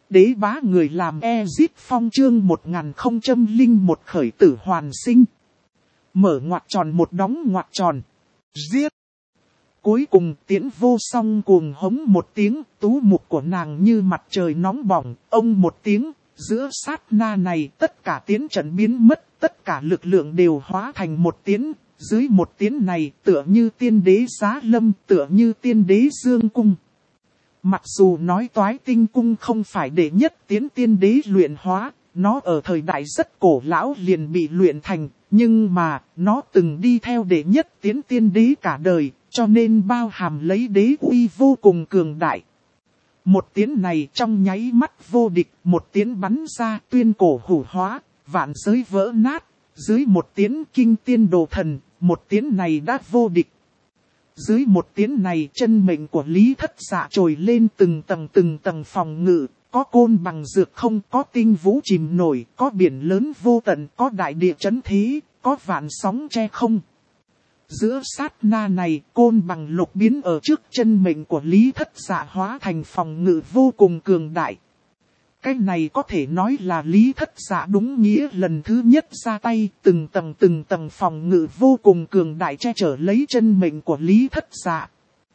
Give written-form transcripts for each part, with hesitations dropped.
Đế bá người làm Ezit Phong chương 1001 khởi tử hoàn sinh. Mở ngoặc tròn một đóng ngoặc tròn. Giết. Cuối cùng Tiễn Vô Song cuồng hống một tiếng, tú mục của nàng như mặt trời nóng bỏng, ông một tiếng, giữa sát na này tất cả tiến trận biến mất, tất cả lực lượng đều hóa thành một tiến, dưới một tiến này tựa như tiên đế giá lâm, tựa như tiên đế dương cung. Mặc dù nói Toái Tinh Cung không phải đệ nhất tiến tiên đế luyện hóa, nó ở thời đại rất cổ lão liền bị luyện thành, nhưng mà nó từng đi theo đệ nhất tiến tiên đế cả đời, cho nên bao hàm lấy đế uy vô cùng cường đại. Một tiến này trong nháy mắt vô địch, một tiến bắn ra tuyên cổ hủ hóa, vạn giới vỡ nát, dưới một tiến kinh tiên đồ thần, một tiến này đã vô địch. Dưới một tiến này chân mệnh của Lý Thất Dạ trồi lên từng tầng phòng ngự, có côn bằng dược không, có tinh vũ chìm nổi, có biển lớn vô tận, có đại địa chấn thế, có vạn sóng che không. Giữa sát na này, côn bằng lục biến ở trước chân mệnh của Lý Thất Dạ hóa thành phòng ngự vô cùng cường đại. Cái này có thể nói là Lý Thất Dạ đúng nghĩa lần thứ nhất ra tay, từng tầng phòng ngự vô cùng cường đại che chở lấy chân mệnh của Lý Thất Dạ.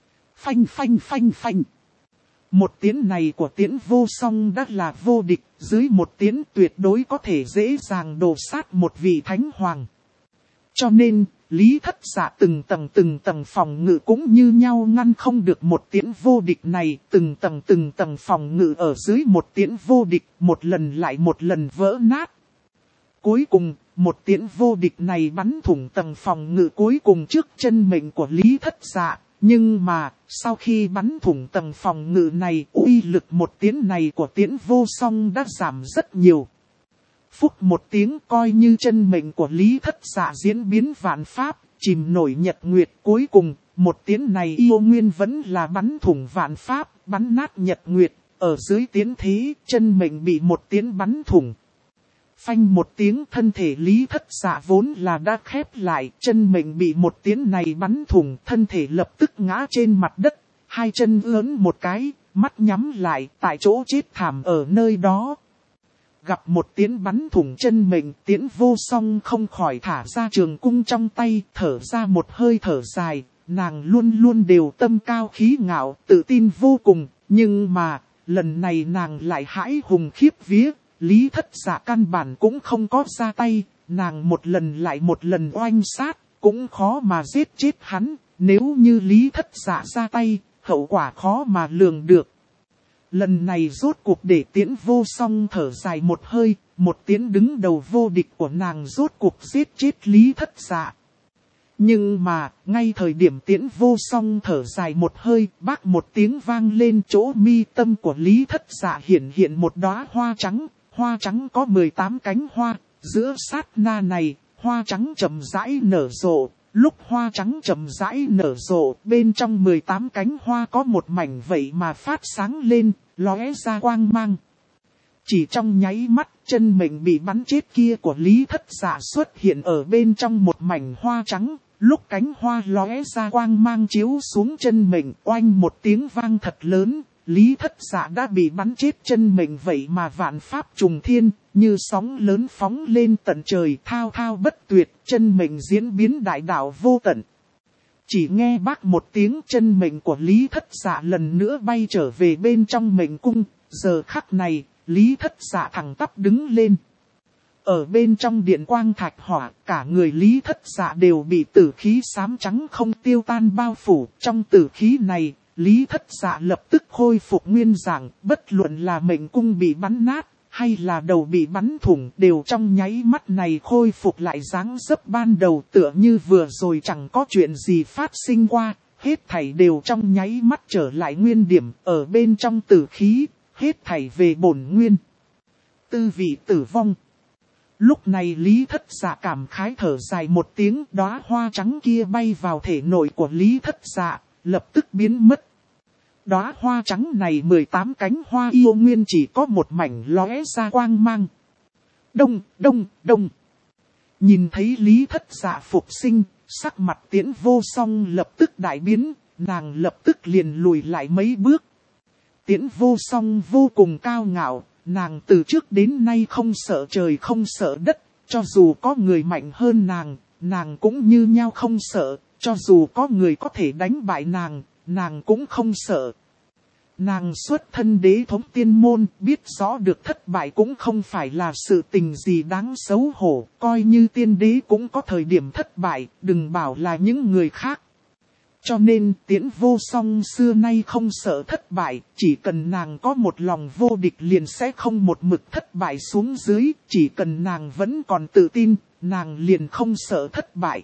Phanh. Một tiến này của Tiễn Vô Song đã là vô địch, dưới một tiến tuyệt đối có thể dễ dàng đổ sát một vị thánh hoàng. Cho nên, Lý Thất Dạ từng tầng phòng ngự cũng như nhau ngăn không được một tiễn vô địch này, từng tầng phòng ngự ở dưới một tiễn vô địch, một lần lại một lần vỡ nát. Cuối cùng, một tiễn vô địch này bắn thủng tầng phòng ngự cuối cùng trước chân mệnh của Lý Thất Dạ, nhưng mà, sau khi bắn thủng tầng phòng ngự này, uy lực một tiễn này của Tiễn Vô Song đã giảm rất nhiều. Phúc một tiếng coi như chân mệnh của Lý Thất Dạ diễn biến vạn pháp, chìm nổi nhật nguyệt, cuối cùng, một tiến này yêu nguyên vẫn là bắn thủng vạn pháp, bắn nát nhật nguyệt, ở dưới tiến thế, chân mệnh bị một tiến bắn thủng. Phanh một tiếng thân thể Lý Thất Dạ vốn là đã khép lại, chân mệnh bị một tiến này bắn thủng, thân thể lập tức ngã trên mặt đất, hai chân ướn một cái, mắt nhắm lại, tại chỗ chết thảm ở nơi đó. Gặp một tiến bắn thủng chân mệnh, Tiễn Vô Song không khỏi thả ra trường cung trong tay, thở ra một hơi thở dài, nàng luôn luôn đều tâm cao khí ngạo, tự tin vô cùng, nhưng mà, lần này nàng lại hãi hùng khiếp vía, Lý Thất Dạ căn bản cũng không có ra tay, nàng một lần lại một lần oanh sát, cũng khó mà giết chết hắn, nếu như Lý Thất Dạ ra tay, hậu quả khó mà lường được. Lần này rốt cuộc để Tiễn Vô Song thở dài một hơi, một tiến đứng đầu vô địch của nàng rốt cuộc giết chết Lý Thất Dạ. Nhưng mà, ngay thời điểm Tiễn Vô Song thở dài một hơi, bác một tiếng vang lên chỗ mi tâm của Lý Thất Dạ hiện một đóa hoa trắng có 18 cánh hoa, giữa sát na này, hoa trắng chậm rãi nở rộ. Lúc hoa trắng chậm rãi nở rộ, bên trong 18 cánh hoa có một mảnh vậy mà phát sáng lên, lóe ra quang mang. Chỉ trong nháy mắt, chân mệnh bị bắn chết kia của Lý Thất Dạ xuất hiện ở bên trong một mảnh hoa trắng. Lúc cánh hoa lóe ra quang mang chiếu xuống chân mệnh, oanh một tiếng vang thật lớn. Lý Thất Dạ đã bị bắn chết, chân mệnh vậy mà vạn pháp trùng thiên, như sóng lớn phóng lên tận trời, thao thao bất tuyệt, chân mệnh diễn biến đại đạo vô tận. Chỉ nghe bác một tiếng, chân mệnh của Lý Thất Dạ lần nữa bay trở về bên trong mệnh cung, giờ khắc này, Lý Thất Dạ thẳng tắp đứng lên. Ở bên trong điện quang thạch hỏa, cả người Lý Thất Dạ đều bị tử khí xám trắng không tiêu tan bao phủ, trong tử khí này, Lý Thất Dạ lập tức khôi phục nguyên dạng, bất luận là mệnh cung bị bắn nát, hay là đầu bị bắn thủng, đều trong nháy mắt này khôi phục lại dáng dấp ban đầu, tựa như vừa rồi chẳng có chuyện gì phát sinh qua, hết thảy đều trong nháy mắt trở lại nguyên điểm, ở bên trong tử khí, hết thảy về bổn nguyên. Tư vị tử vong. Lúc này Lý Thất Dạ cảm khái thở dài một tiếng, đóa hoa trắng kia bay vào thể nội của Lý Thất Dạ, lập tức biến mất. Đóa hoa trắng này 18 cánh hoa yêu nguyên chỉ có một mảnh lóe ra quang mang. Đông. Nhìn thấy Lý Thất Dạ phục sinh, sắc mặt Tiễn Vô Song lập tức đại biến, nàng lập tức liền lùi lại mấy bước. Tiễn Vô Song vô cùng cao ngạo, nàng từ trước đến nay không sợ trời không sợ đất, cho dù có người mạnh hơn nàng cũng như nhau không sợ, cho dù có người có thể đánh bại nàng cũng không sợ. Nàng xuất thân đế thống tiên môn, biết rõ được thất bại cũng không phải là sự tình gì đáng xấu hổ, coi như tiên đế cũng có thời điểm thất bại, đừng bảo là những người khác. Cho nên Tiễn Vô Song xưa nay không sợ thất bại, chỉ cần nàng có một lòng vô địch liền sẽ không một mực thất bại xuống dưới, chỉ cần nàng vẫn còn tự tin, nàng liền không sợ thất bại.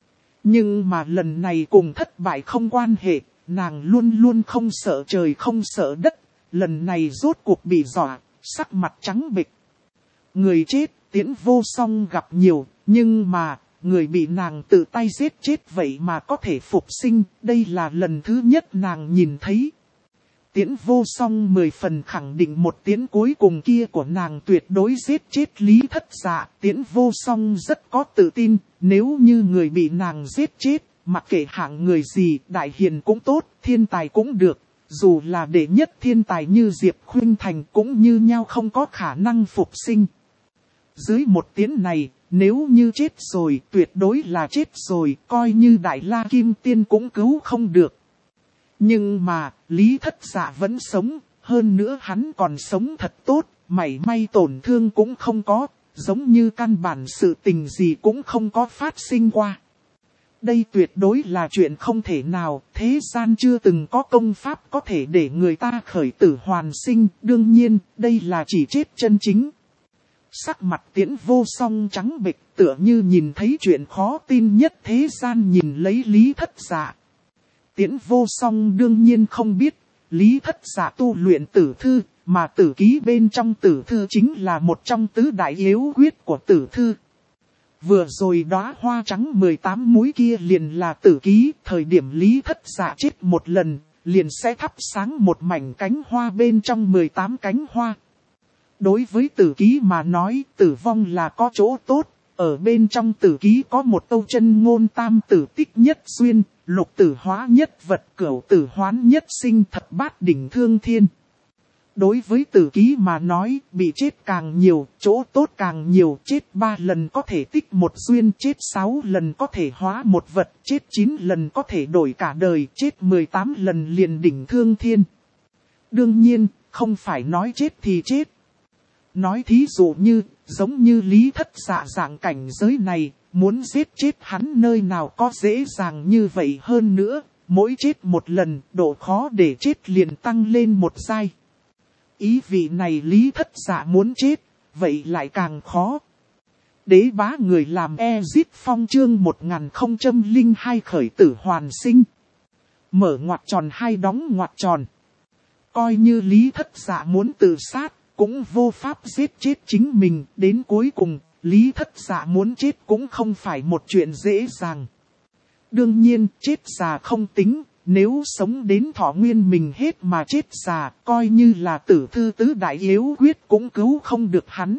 Nhưng mà lần này cùng thất bại không quan hệ, nàng luôn luôn không sợ trời không sợ đất, lần này rốt cuộc bị dọa, sắc mặt trắng bệch. Người chết, Tiễn Vô Song gặp nhiều, nhưng mà người bị nàng tự tay giết chết vậy mà có thể phục sinh, đây là lần thứ nhất nàng nhìn thấy. Tiễn Vô Song 10 phần khẳng định một tiễn cuối cùng kia của nàng tuyệt đối giết chết Lý Thất Dạ. Tiễn Vô Song rất có tự tin, nếu như người bị nàng giết chết, mặc kệ hạng người gì, đại hiền cũng tốt, thiên tài cũng được. Dù là đệ nhất thiên tài như Diệp Khuynh Thành cũng như nhau không có khả năng phục sinh. Dưới một tiễn này, nếu như chết rồi, tuyệt đối là chết rồi, coi như Đại La Kim Tiên cũng cứu không được. Nhưng mà, Lý Thất Dạ vẫn sống, hơn nữa hắn còn sống thật tốt, mảy may tổn thương cũng không có, giống như căn bản sự tình gì cũng không có phát sinh qua. Đây tuyệt đối là chuyện không thể nào, thế gian chưa từng có công pháp có thể để người ta khởi tử hoàn sinh, đương nhiên, đây là chỉ chết chân chính. Sắc mặt Tiễn Vô Song trắng bệch, tựa như nhìn thấy chuyện khó tin nhất thế gian nhìn lấy Lý Thất Dạ. Tiễn Vô Song đương nhiên không biết, Lý Thất Dạ tu luyện tử thư, mà tử ký bên trong tử thư chính là một trong tứ đại yếu quyết của tử thư. Vừa rồi đóa hoa trắng 18 múi kia liền là tử ký, thời điểm Lý Thất Dạ chết một lần, liền sẽ thắp sáng một mảnh cánh hoa bên trong 18 cánh hoa. Đối với tử ký mà nói, tử vong là có chỗ tốt, ở bên trong tử ký có một câu chân ngôn tam tử tích nhất duyên, lục tử hóa nhất vật, cửu tử hoán nhất sinh, thập bát đỉnh thương thiên. Đối với tử ký mà nói, bị chết càng nhiều, chỗ tốt càng nhiều, chết 3 lần có thể tích một duyên, chết 6 lần có thể hóa một vật, chết 9 lần có thể đổi cả đời, chết 18 lần liền đỉnh thương thiên. Đương nhiên, không phải nói chết thì chết. Nói thí dụ như, giống như Lý Thất Dạ dạng cảnh giới này, muốn giết chết hắn nơi nào có dễ dàng như vậy hơn nữa, mỗi chết một lần, độ khó để chết liền tăng lên một giai. Ý vị này Lý Thất Dạ muốn chết, vậy lại càng khó. Đế bá người làm Ezit Phong chương 1002 khởi tử hoàn sinh. Mở ngoặc tròn hai đóng ngoặc tròn. Coi như Lý Thất Dạ muốn tự sát, cũng vô pháp giết chết chính mình, đến cuối cùng, Lý Thất Dạ muốn chết cũng không phải một chuyện dễ dàng. Đương nhiên, chết già không tính, nếu sống đến thọ nguyên mình hết mà chết già, coi như là tử thư tứ đại yếu quyết cũng cứu không được hắn.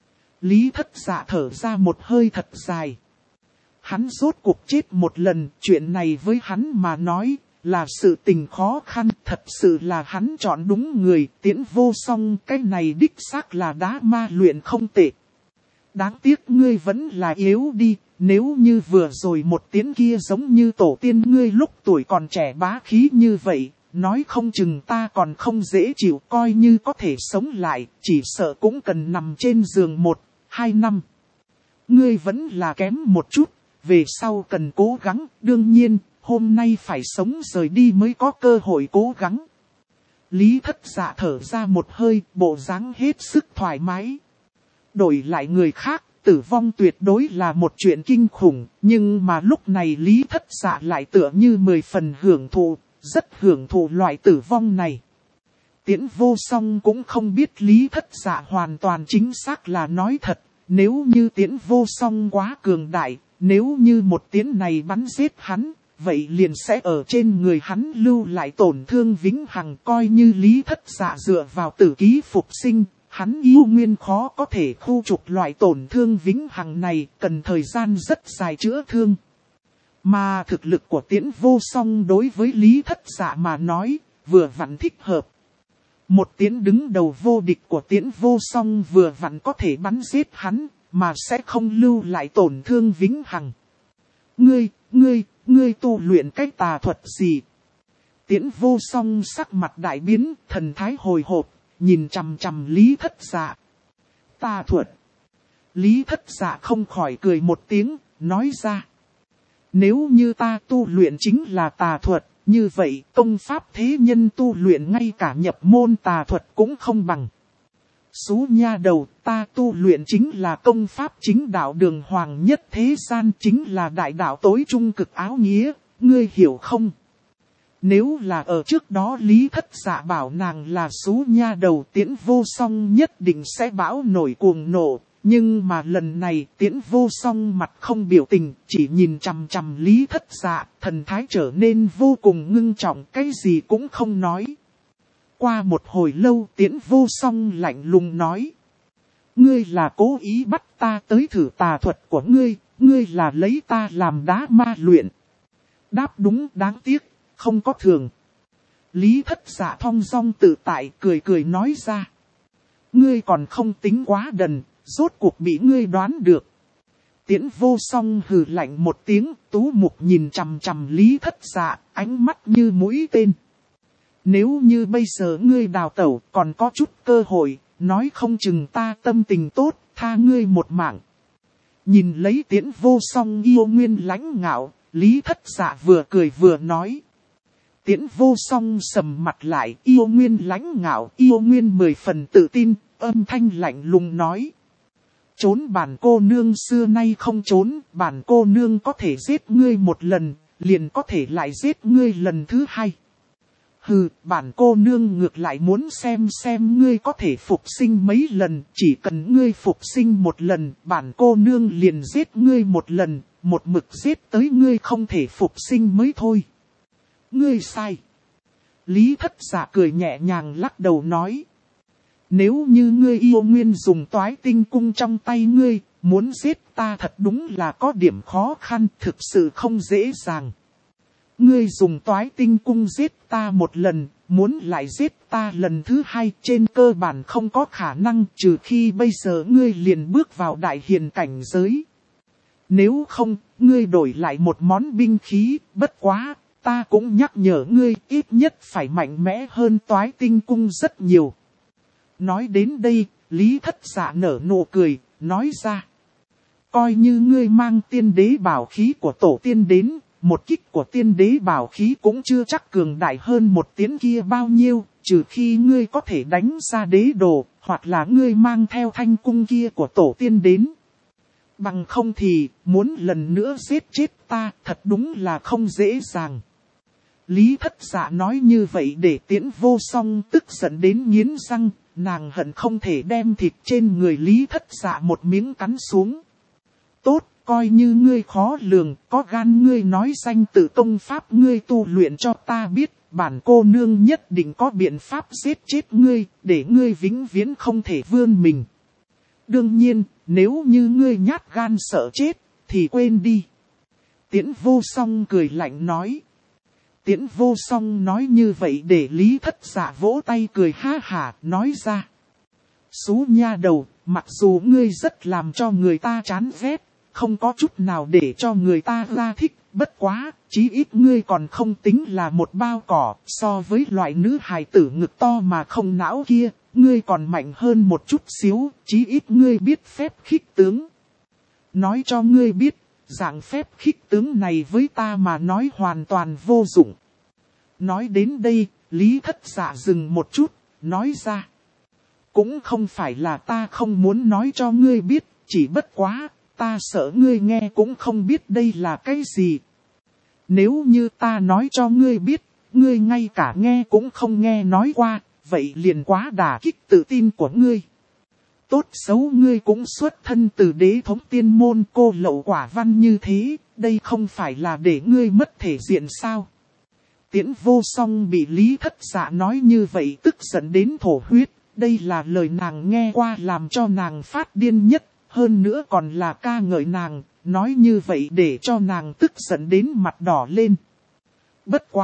Lý Thất Dạ thở ra một hơi thật dài. Hắn rốt cuộc chết một lần, chuyện này với hắn mà nói, là sự tình khó khăn, thật sự là hắn chọn đúng người, Tiễn Vô Song, cái này đích xác là đá ma luyện không tệ. Đáng tiếc ngươi vẫn là yếu đi, nếu như vừa rồi một tiếng kia giống như tổ tiên ngươi lúc tuổi còn trẻ bá khí như vậy, nói không chừng ta còn không dễ chịu, coi như có thể sống lại, chỉ sợ cũng cần nằm trên giường 1-2 năm. Ngươi vẫn là kém một chút, về sau cần cố gắng, đương nhiên, hôm nay phải sống rời đi mới có cơ hội cố gắng. Lý Thất Dạ thở ra một hơi, bộ dáng hết sức thoải mái. Đổi lại người khác, tử vong tuyệt đối là một chuyện kinh khủng, nhưng mà lúc này Lý Thất Dạ lại tựa như 10 phần hưởng thụ, rất hưởng thụ loại tử vong này. Tiễn Vô Song cũng không biết Lý Thất Dạ hoàn toàn chính xác là nói thật, nếu như Tiễn Vô Song quá cường đại, nếu như một tiễn này bắn giết hắn, vậy liền sẽ ở trên người hắn lưu lại tổn thương vĩnh hằng, coi như Lý Thất Dạ dựa vào tử ký phục sinh, hắn yêu nguyên khó có thể khu trục loại tổn thương vĩnh hằng này, cần thời gian rất dài chữa thương. Mà thực lực của Tiễn Vô Song đối với Lý Thất Dạ mà nói, vừa vặn thích hợp. Một tiễn đứng đầu vô địch của Tiễn Vô Song vừa vặn có thể bắn giết hắn, mà sẽ không lưu lại tổn thương vĩnh hằng. Ngươi tu luyện cái tà thuật gì? Tiễn Vô Song sắc mặt đại biến, thần thái hồi hộp, nhìn chằm chằm Lý Thất Dạ. Tà thuật. Lý Thất Dạ không khỏi cười một tiếng, nói ra. Nếu như ta tu luyện chính là tà thuật, như vậy công pháp thế nhân tu luyện ngay cả nhập môn tà thuật cũng không bằng. Xú nha đầu, ta tu luyện chính là công pháp chính đạo đường hoàng nhất thế gian, chính là đại đạo tối trung cực áo nghĩa, ngươi hiểu không? Nếu là ở trước đó Lý Thất Dạ bảo nàng là xú nha đầu, Tiễn Vô Song nhất định sẽ bão nổi cuồng nộ. Nhưng mà lần này Tiễn Vô Song mặt không biểu tình, chỉ nhìn chằm chằm Lý Thất Dạ, thần thái trở nên vô cùng ngưng trọng, cái gì cũng không nói. Qua một hồi lâu Tiễn Vô Song lạnh lùng nói. Ngươi là cố ý bắt ta tới thử tà thuật của ngươi, ngươi là lấy ta làm đá ma luyện. Đáp đúng, đáng tiếc, không có thường. Lý Thất Dạ thong dong tự tại cười cười nói ra. Ngươi còn không tính quá đần, rốt cuộc bị ngươi đoán được. Tiễn Vô Song hừ lạnh một tiếng, tú mục nhìn chằm chằm Lý Thất Dạ, ánh mắt như mũi tên. Nếu như bây giờ ngươi đào tẩu còn có chút cơ hội, nói không chừng ta tâm tình tốt, tha ngươi một mạng. Nhìn lấy Tiễn Vô Song yêu nguyên lãnh ngạo, Lý Thất Dạ vừa cười vừa nói. Tiễn Vô Song sầm mặt lại, yêu nguyên lãnh ngạo, yêu nguyên 10 phần tự tin, âm thanh lạnh lùng nói. Trốn bản cô nương xưa nay không trốn, bản cô nương có thể giết ngươi một lần, liền có thể lại giết ngươi lần thứ hai. Hừ, bản cô nương ngược lại muốn xem ngươi có thể phục sinh mấy lần, chỉ cần ngươi phục sinh một lần, bản cô nương liền giết ngươi một lần, một mực giết tới ngươi không thể phục sinh mới thôi. Ngươi sai. Lý Thất Dạ cười nhẹ nhàng lắc đầu nói. Nếu như ngươi yêu nguyên dùng Toái Tinh Cung trong tay ngươi, muốn giết ta thật đúng là có điểm khó khăn, thực sự không dễ dàng. Ngươi dùng Toái Tinh Cung giết ta một lần, muốn lại giết ta lần thứ hai, trên cơ bản không có khả năng, trừ khi bây giờ ngươi liền bước vào đại hiền cảnh giới. Nếu không, ngươi đổi lại một món binh khí, bất quá, ta cũng nhắc nhở ngươi ít nhất phải mạnh mẽ hơn Toái Tinh Cung rất nhiều. Nói đến đây, Lý Thất Dạ nở nụ cười, nói ra. Coi như ngươi mang tiên đế bảo khí của tổ tiên đến, một kích của tiên đế bảo khí cũng chưa chắc cường đại hơn một tiếng kia bao nhiêu, trừ khi ngươi có thể đánh ra đế đồ, hoặc là ngươi mang theo thanh cung kia của tổ tiên đến. Bằng không thì, muốn lần nữa giết chết ta, thật đúng là không dễ dàng. Lý Thất Dạ nói như vậy để Tiễn Vô Song tức giận đến nghiến răng, nàng hận không thể đem thịt trên người Lý Thất Dạ một miếng cắn xuống. Tốt, coi như ngươi khó lường, có gan ngươi nói danh tự công pháp ngươi tu luyện cho ta biết, bản cô nương nhất định có biện pháp giết chết ngươi, để ngươi vĩnh viễn không thể vươn mình. Đương nhiên, nếu như ngươi nhát gan sợ chết, thì quên đi. Tiễn Vô Song cười lạnh nói. Tiễn Vô Song nói như vậy để Lý Thất Dạ vỗ tay cười ha hả, nói ra. Xú nha đầu, mặc dù ngươi rất làm cho người ta chán ghét, không có chút nào để cho người ta ra thích, bất quá, chí ít ngươi còn không tính là một bao cỏ, so với loại nữ hài tử ngực to mà không não kia, ngươi còn mạnh hơn một chút xíu, chí ít ngươi biết phép khích tướng. Nói cho ngươi biết, dạng phép khích tướng này với ta mà nói hoàn toàn vô dụng. Nói đến đây, Lý Thất Dạ dừng một chút, nói ra. Cũng không phải là ta không muốn nói cho ngươi biết, chỉ bất quá, ta sợ ngươi nghe cũng không biết đây là cái gì. Nếu như ta nói cho ngươi biết, ngươi ngay cả nghe cũng không nghe nói qua, vậy liền quá đả kích tự tin của ngươi. Tốt xấu ngươi cũng xuất thân từ đế thống tiên môn cô lậu quả văn như thế, đây không phải là để ngươi mất thể diện sao. Tiễn Vô Song bị Lý Thất Dạ nói như vậy tức giận đến thổ huyết, đây là lời nàng nghe qua làm cho nàng phát điên nhất, hơn nữa còn là ca ngợi nàng, nói như vậy để cho nàng tức giận đến mặt đỏ lên. Bất quá,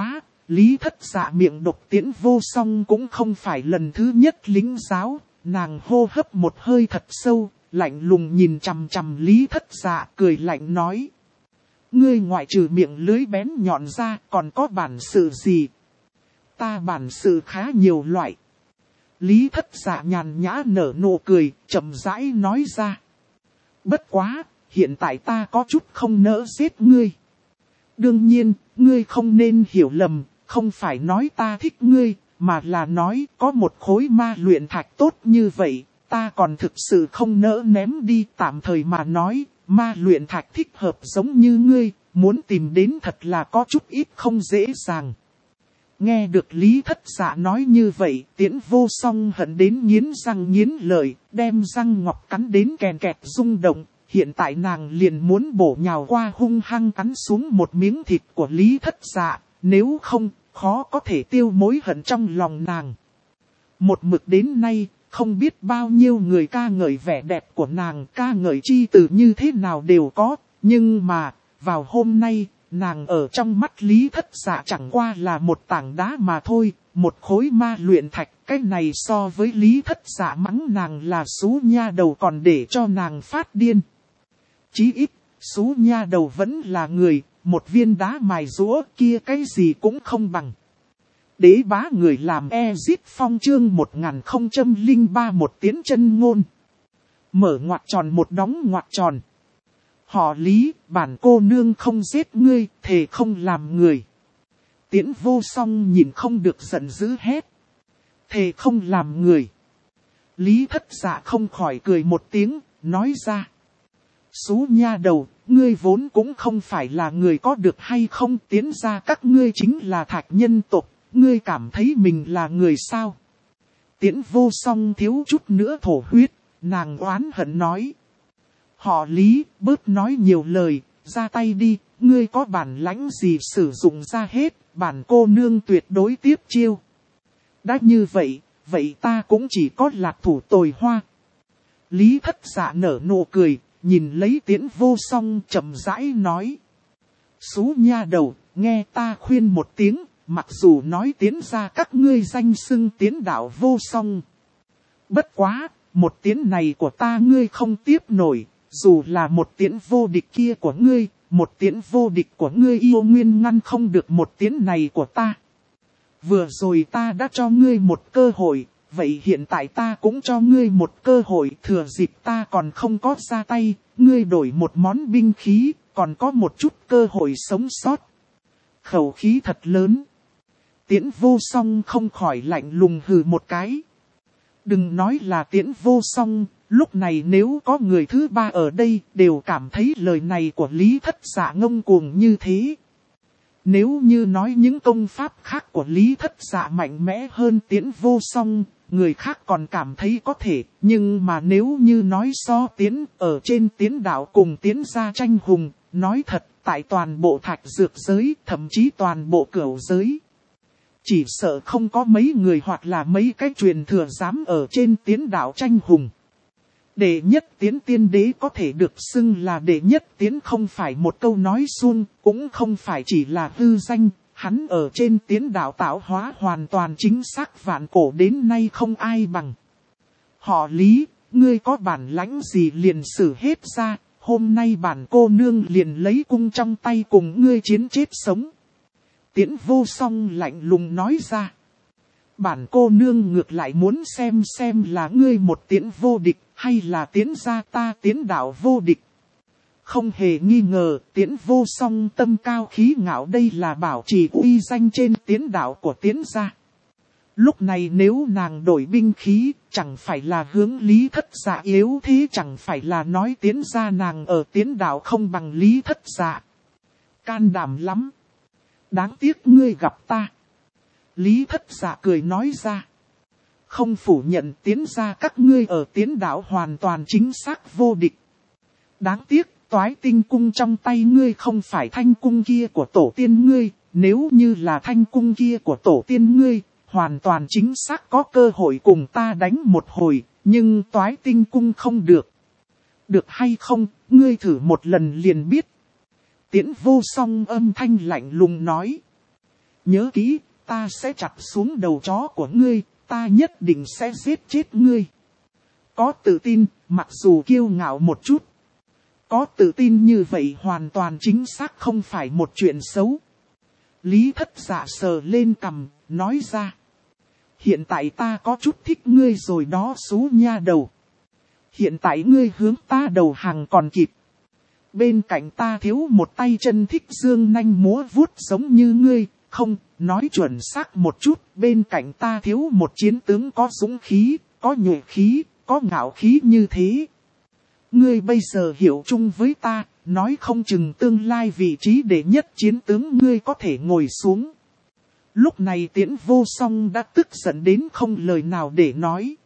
Lý Thất Dạ miệng độc Tiễn Vô Song cũng không phải lần thứ nhất lĩnh giáo, nàng hô hấp một hơi thật sâu, lạnh lùng nhìn chằm chằm Lý Thất Dạ cười lạnh nói. Ngươi ngoại trừ miệng lưới bén nhọn ra còn có bản sự gì? Ta bản sự khá nhiều loại. Lý Thất Dạ nhàn nhã nở nụ cười, chậm rãi nói ra. Bất quá, hiện tại ta có chút không nỡ giết ngươi. Đương nhiên, ngươi không nên hiểu lầm, không phải nói ta thích ngươi, mà là nói có một khối ma luyện thạch tốt như vậy, ta còn thực sự không nỡ ném đi. Tạm thời mà nói, ma luyện thạch thích hợp giống như ngươi, muốn tìm đến thật là có chút ít không dễ dàng. Nghe được Lý Thất Dạ nói như vậy, Tiễn Vô Song hận đến nghiến răng nghiến lợi, đem răng ngọc cắn đến kèn kẹt rung động. Hiện tại nàng liền muốn bổ nhào qua hung hăng cắn xuống một miếng thịt của Lý Thất Dạ, nếu không, khó có thể tiêu mối hận trong lòng nàng. Một mực đến nay, không biết bao nhiêu người ca ngợi vẻ đẹp của nàng, ca ngợi chi từ như thế nào đều có, nhưng mà, vào hôm nay, nàng ở trong mắt Lý Thất Dạ chẳng qua là một tảng đá mà thôi, một khối ma luyện thạch. Cái này so với Lý Thất Dạ mắng nàng là xú nha đầu còn để cho nàng phát điên. Chí ít, xú nha đầu vẫn là người, một viên đá mài rũa kia cái gì cũng không bằng. Đế bá người làm Ezit Phong chương 1003 một tiếng chân ngôn. Mở ngoặc tròn một đóng ngoặc tròn. Họ Lý, bản cô nương không giết ngươi, thề không làm người. Tiễn Vô Song nhìn không được giận dữ hét. Thề không làm người. Lý Thất Dạ không khỏi cười một tiếng, nói ra. Xú nha đầu, ngươi vốn cũng không phải là người có được hay không, tiến ra các ngươi chính là thạch nhân tộc, ngươi cảm thấy mình là người sao? Tiễn Vô Song thiếu chút nữa thổ huyết, nàng oán hận nói. Họ Lý, bớt nói nhiều lời, ra tay đi, ngươi có bản lãnh gì sử dụng ra hết, bản cô nương tuyệt đối tiếp chiêu. Đã như vậy, vậy ta cũng chỉ có lạc thủ tồi hoa. Lý Thất Dạ nở nụ cười. Nhìn lấy Tiễn Vô Song chậm rãi nói. Xú nha đầu, nghe ta khuyên một tiếng, mặc dù nói tiến ra các ngươi danh xưng Tiễn đạo vô song. Bất quá, một tiễn này của ta ngươi không tiếp nổi, dù là một tiễn vô địch kia của ngươi, một tiễn vô địch của ngươi yêu nguyên ngăn không được một tiễn này của ta. Vừa rồi ta đã cho ngươi một cơ hội. Vậy hiện tại ta cũng cho ngươi một cơ hội, thừa dịp ta còn không có ra tay, ngươi đổi một món binh khí, còn có một chút cơ hội sống sót. Khẩu khí thật lớn. Tiễn Vô Song không khỏi lạnh lùng hừ một cái. Đừng nói là Tiễn Vô Song, lúc này nếu có người thứ ba ở đây đều cảm thấy lời này của Lý Thất Dạ ngông cuồng như thế. Nếu như nói những công pháp khác của Lý Thất Dạ mạnh mẽ hơn Tiễn Vô Song, người khác còn cảm thấy có thể, nhưng mà nếu như nói so Tiễn ở trên Tiễn đạo cùng Tiễn gia tranh hùng, nói thật, tại toàn bộ thạch dược giới, thậm chí toàn bộ cửu giới. Chỉ sợ không có mấy người hoặc là mấy cái truyền thừa dám ở trên Tiễn đạo tranh hùng. Đệ nhất Tiễn tiên đế có thể được xưng là đệ nhất Tiễn không phải một câu nói suông, cũng không phải chỉ là hư danh. Hắn ở trên Tiễn đạo tạo hóa hoàn toàn chính xác vạn cổ đến nay không ai bằng. Họ Lý, ngươi có bản lãnh gì liền xử hết ra, hôm nay bản cô nương liền lấy cung trong tay cùng ngươi chiến chết sống. Tiễn Vô Song lạnh lùng nói ra. Bản cô nương ngược lại muốn xem là ngươi một Tiễn vô địch, hay là Tiễn gia ta Tiễn đạo vô địch. Không hề nghi ngờ, Tiễn Vô Song tâm cao khí ngạo đây là bảo trì uy danh trên Tiễn đạo của Tiễn gia. Lúc này nếu nàng đổi binh khí, chẳng phải là hướng Lý Thất Dạ yếu thế, chẳng phải là nói Tiễn gia nàng ở Tiễn đạo không bằng Lý Thất Dạ. Can đảm lắm. Đáng tiếc ngươi gặp ta. Lý Thất Dạ cười nói ra. Không phủ nhận Tiễn gia các ngươi ở Tiễn đạo hoàn toàn chính xác vô địch. Đáng tiếc. Toái tinh cung trong tay ngươi không phải thanh cung kia của tổ tiên ngươi, nếu như là thanh cung kia của tổ tiên ngươi, hoàn toàn chính xác có cơ hội cùng ta đánh một hồi, nhưng toái tinh cung không được. Được hay không, ngươi thử một lần liền biết. Tiễn Vô Song âm thanh lạnh lùng nói. Nhớ kỹ, ta sẽ chặt xuống đầu chó của ngươi, ta nhất định sẽ giết chết ngươi. Có tự tin, mặc dù kiêu ngạo một chút. Có tự tin như vậy hoàn toàn chính xác không phải một chuyện xấu. Lý Thất Dạ sờ lên cằm, nói ra. Hiện tại ta có chút thích ngươi rồi đó xú nha đầu. Hiện tại ngươi hướng ta đầu hàng còn kịp. Bên cạnh ta thiếu một tay chân thích dương nanh múa vuốt giống như ngươi, không, nói chuẩn xác một chút, bên cạnh ta thiếu một chiến tướng có dũng khí, có nhuệ khí, có ngạo khí như thế. Ngươi bây giờ hiểu chung với ta, nói không chừng tương lai vị trí đệ nhất chiến tướng ngươi có thể ngồi xuống. Lúc này Tiễn Vô Song đã tức giận đến không lời nào để nói.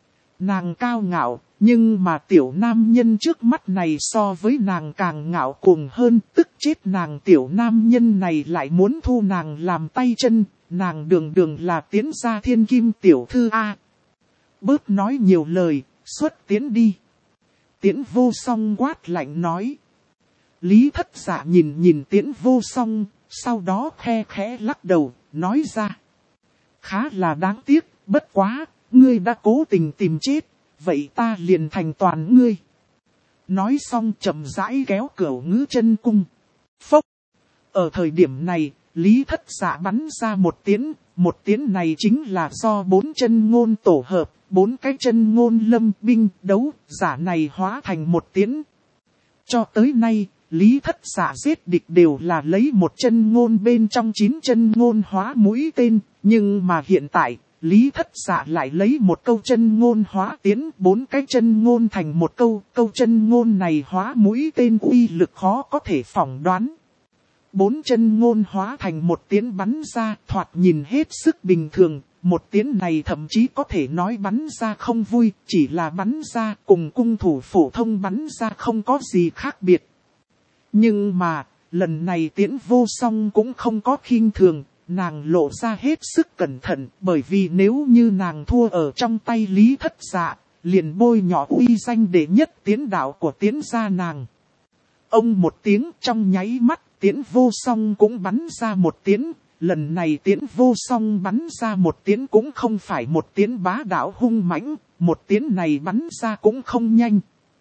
Nàng cao ngạo, nhưng mà tiểu nam nhân trước mắt này so với nàng càng ngạo cuồng hơn, tức chết nàng. Tiểu nam nhân này lại muốn thu nàng làm tay chân, nàng đường đường là Tiễn gia thiên kim tiểu thư A. Bớt nói nhiều lời, xuất tiến đi. Tiễn Vô Song quát lạnh nói. Lý Thất Dạ nhìn Tiễn Vô Song, sau đó khe khẽ lắc đầu, nói ra. Khá là đáng tiếc, bất quá, ngươi đã cố tình tìm chết, vậy ta liền thành toàn ngươi. Nói xong chậm rãi kéo cửu ngữ chân cung. Phốc! Ở thời điểm này, Lý Thất Dạ bắn ra một tiễn này chính là do 4 chân ngôn tổ hợp, 4 cái chân ngôn lâm binh đấu, giả này hóa thành một tiễn. Cho tới nay, Lý Thất Dạ giết địch đều là lấy một chân ngôn bên trong 9 chân ngôn hóa mũi tên, nhưng mà hiện tại, Lý Thất Dạ lại lấy một câu chân ngôn hóa tiễn, 4 cái chân ngôn thành một câu chân ngôn này hóa mũi tên uy lực khó có thể phỏng đoán. 4 chân ngôn hóa thành một tiễn bắn ra, thoạt nhìn hết sức bình thường, một tiễn này thậm chí có thể nói bắn ra không vui, chỉ là bắn ra cùng cung thủ phổ thông bắn ra không có gì khác biệt. Nhưng mà, lần này Tiễn Vô Song cũng không có khinh thường, nàng lộ ra hết sức cẩn thận, bởi vì nếu như nàng thua ở trong tay Lý Thất Dạ, liền bôi nhọ uy danh đệ nhất Tiễn đạo của Tiễn gia nàng. Ông một tiếng trong nháy mắt, Tiễn Vô Song cũng bắn ra một tiễn, lần này Tiễn Vô Song bắn ra một tiễn cũng không phải một tiễn bá đạo hung mãnh, một tiễn này bắn ra cũng không nhanh.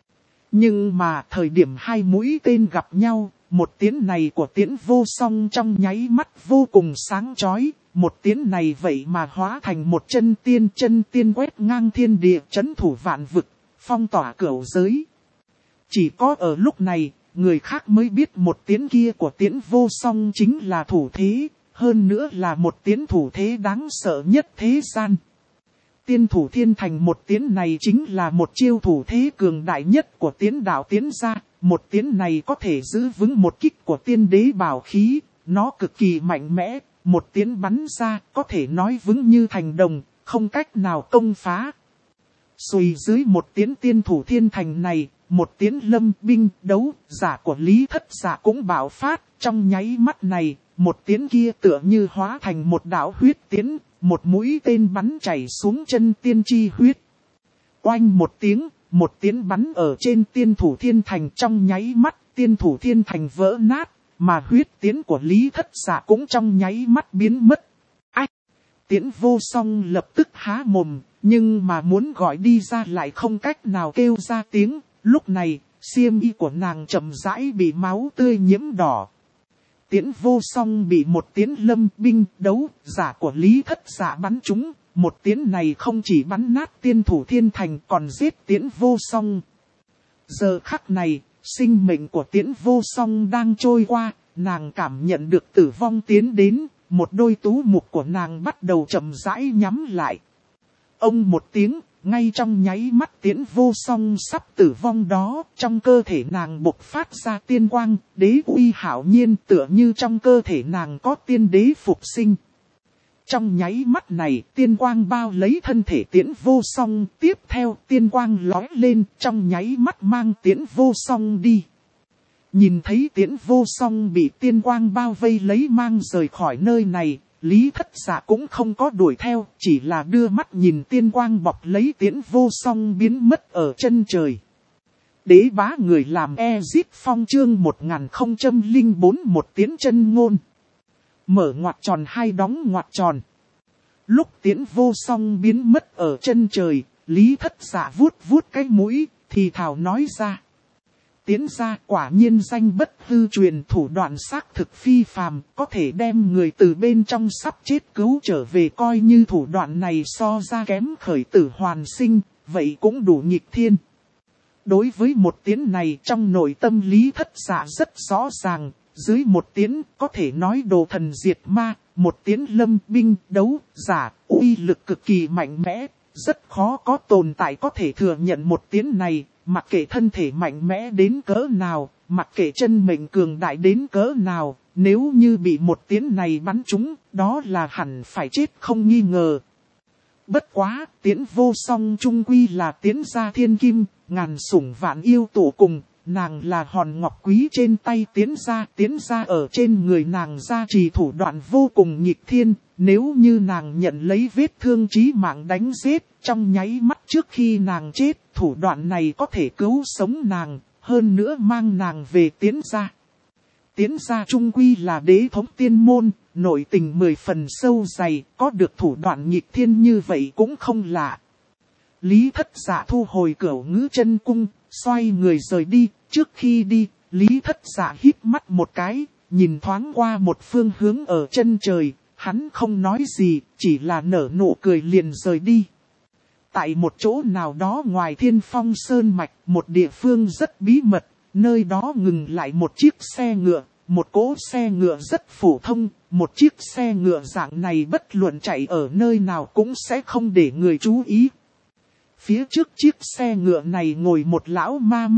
Nhưng mà thời điểm hai mũi tên gặp nhau, một tiễn này của Tiễn Vô Song trong nháy mắt vô cùng sáng chói, một tiễn này vậy mà hóa thành một chân tiên quét ngang thiên địa trấn thủ vạn vực, phong tỏa cửu giới. Chỉ có ở lúc này, người khác mới biết một tiễn kia của Tiễn Vô Song chính là thủ thế, hơn nữa là một tiễn thủ thế đáng sợ nhất thế gian. Tiên thủ thiên thành một tiễn này chính là một chiêu thủ thế cường đại nhất của Tiễn đạo Tiễn gia. Một tiễn này có thể giữ vững một kích của tiên đế bảo khí, nó cực kỳ mạnh mẽ, một tiễn bắn ra có thể nói vững như thành đồng, không cách nào công phá. Xùy dưới một tiễn tiên thủ thiên thành này, một tiễn lâm binh đấu giả của Lý Thất Dạ cũng bạo phát, trong nháy mắt này, một tiễn kia tựa như hóa thành một đạo huyết tiễn, một mũi tên bắn chảy xuống chân tiên chi huyết. Oanh một tiếng, một tiễn bắn ở trên tiên thủ thiên thành trong nháy mắt, tiên thủ thiên thành vỡ nát, mà huyết tiễn của Lý Thất Dạ cũng trong nháy mắt biến mất. Ách! Tiễn Vô Song lập tức há mồm, nhưng mà muốn gọi đi ra lại không cách nào kêu ra tiếng, lúc này, xiêm y của nàng chậm rãi bị máu tươi nhiễm đỏ. Tiễn Vô Song bị một tiễn lâm binh đấu giả của Lý Thất Dạ bắn trúng. Một tiễn này không chỉ bắn nát tiên thủ thiên thành còn giết Tiễn Vô Song. Giờ khắc này, sinh mệnh của Tiễn Vô Song đang trôi qua, nàng cảm nhận được tử vong tiến đến, một đôi tú mục của nàng bắt đầu chậm rãi nhắm lại. Ông một tiếng, ngay trong nháy mắt Tiễn Vô Song sắp tử vong đó, trong cơ thể nàng bộc phát ra tiên quang, đế uy hạo nhiên tựa như trong cơ thể nàng có tiên đế phục sinh. Trong nháy mắt này, tiên quang bao lấy thân thể Tiễn Vô Song, tiếp theo tiên quang lói lên, trong nháy mắt mang Tiễn Vô Song đi. Nhìn thấy Tiễn Vô Song bị tiên quang bao vây lấy mang rời khỏi nơi này, Lý Thất Dạ cũng không có đuổi theo, chỉ là đưa mắt nhìn tiên quang bọc lấy Tiễn Vô Song biến mất ở chân trời. Đế bá người làm Ezit Phong chương 1004 một tiễn chân ngôn. mở ngoặc tròn hai đóng ngoặc tròn. Lúc Tiễn Vô Song biến mất ở chân trời, Lý Thất Dạ vuốt vuốt cái mũi, thì thào nói ra. Tiễn gia quả nhiên danh bất hư truyền, thủ đoạn xác thực phi phàm, có thể đem người từ bên trong sắp chết cứu trở về, coi như thủ đoạn này so ra kém khởi tử hoàn sinh, vậy cũng đủ nghịch thiên. Đối với một Tiễn này, trong nội tâm Lý Thất Dạ rất rõ ràng, dưới một Tiễn có thể nói đồ thần diệt ma, một Tiễn lâm binh đấu giả, uy lực cực kỳ mạnh mẽ, rất khó có tồn tại có thể thừa nhận một Tiễn này. Mặc kệ thân thể mạnh mẽ đến cỡ nào, mặc kệ chân mệnh cường đại đến cỡ nào, nếu như bị một Tiễn này bắn trúng, đó là hẳn phải chết không nghi ngờ. Bất quá, Tiễn Vô Song trung quy là Tiễn gia thiên kim, ngàn sủng vạn yêu tụ cùng, nàng là hòn ngọc quý trên tay Tiễn gia ở trên người nàng gia trì thủ đoạn vô cùng nghịch thiên, nếu như nàng nhận lấy vết thương chí mạng đánh giết, trong nháy mắt trước khi nàng chết, thủ đoạn này có thể cứu sống nàng, hơn nữa mang nàng về Tiễn gia. Tiễn gia trung quy là đế thống tiên môn, nội tình 10 phần sâu dày, có được thủ đoạn nghịch thiên như vậy cũng không lạ. Lý Thất Dạ thu hồi Cửu Ngữ Chân Cung, xoay người rời đi, trước khi đi, Lý Thất Dạ híp mắt một cái, nhìn thoáng qua một phương hướng ở chân trời, hắn không nói gì, chỉ là nở nụ cười liền rời đi. Tại một chỗ nào đó ngoài Thiên Phong Sơn Mạch, một địa phương rất bí mật, nơi đó ngừng lại một chiếc xe ngựa, một cỗ xe ngựa rất phổ thông, một chiếc xe ngựa dạng này bất luận chạy ở nơi nào cũng sẽ không để người chú ý. Phía trước chiếc xe ngựa này ngồi một lão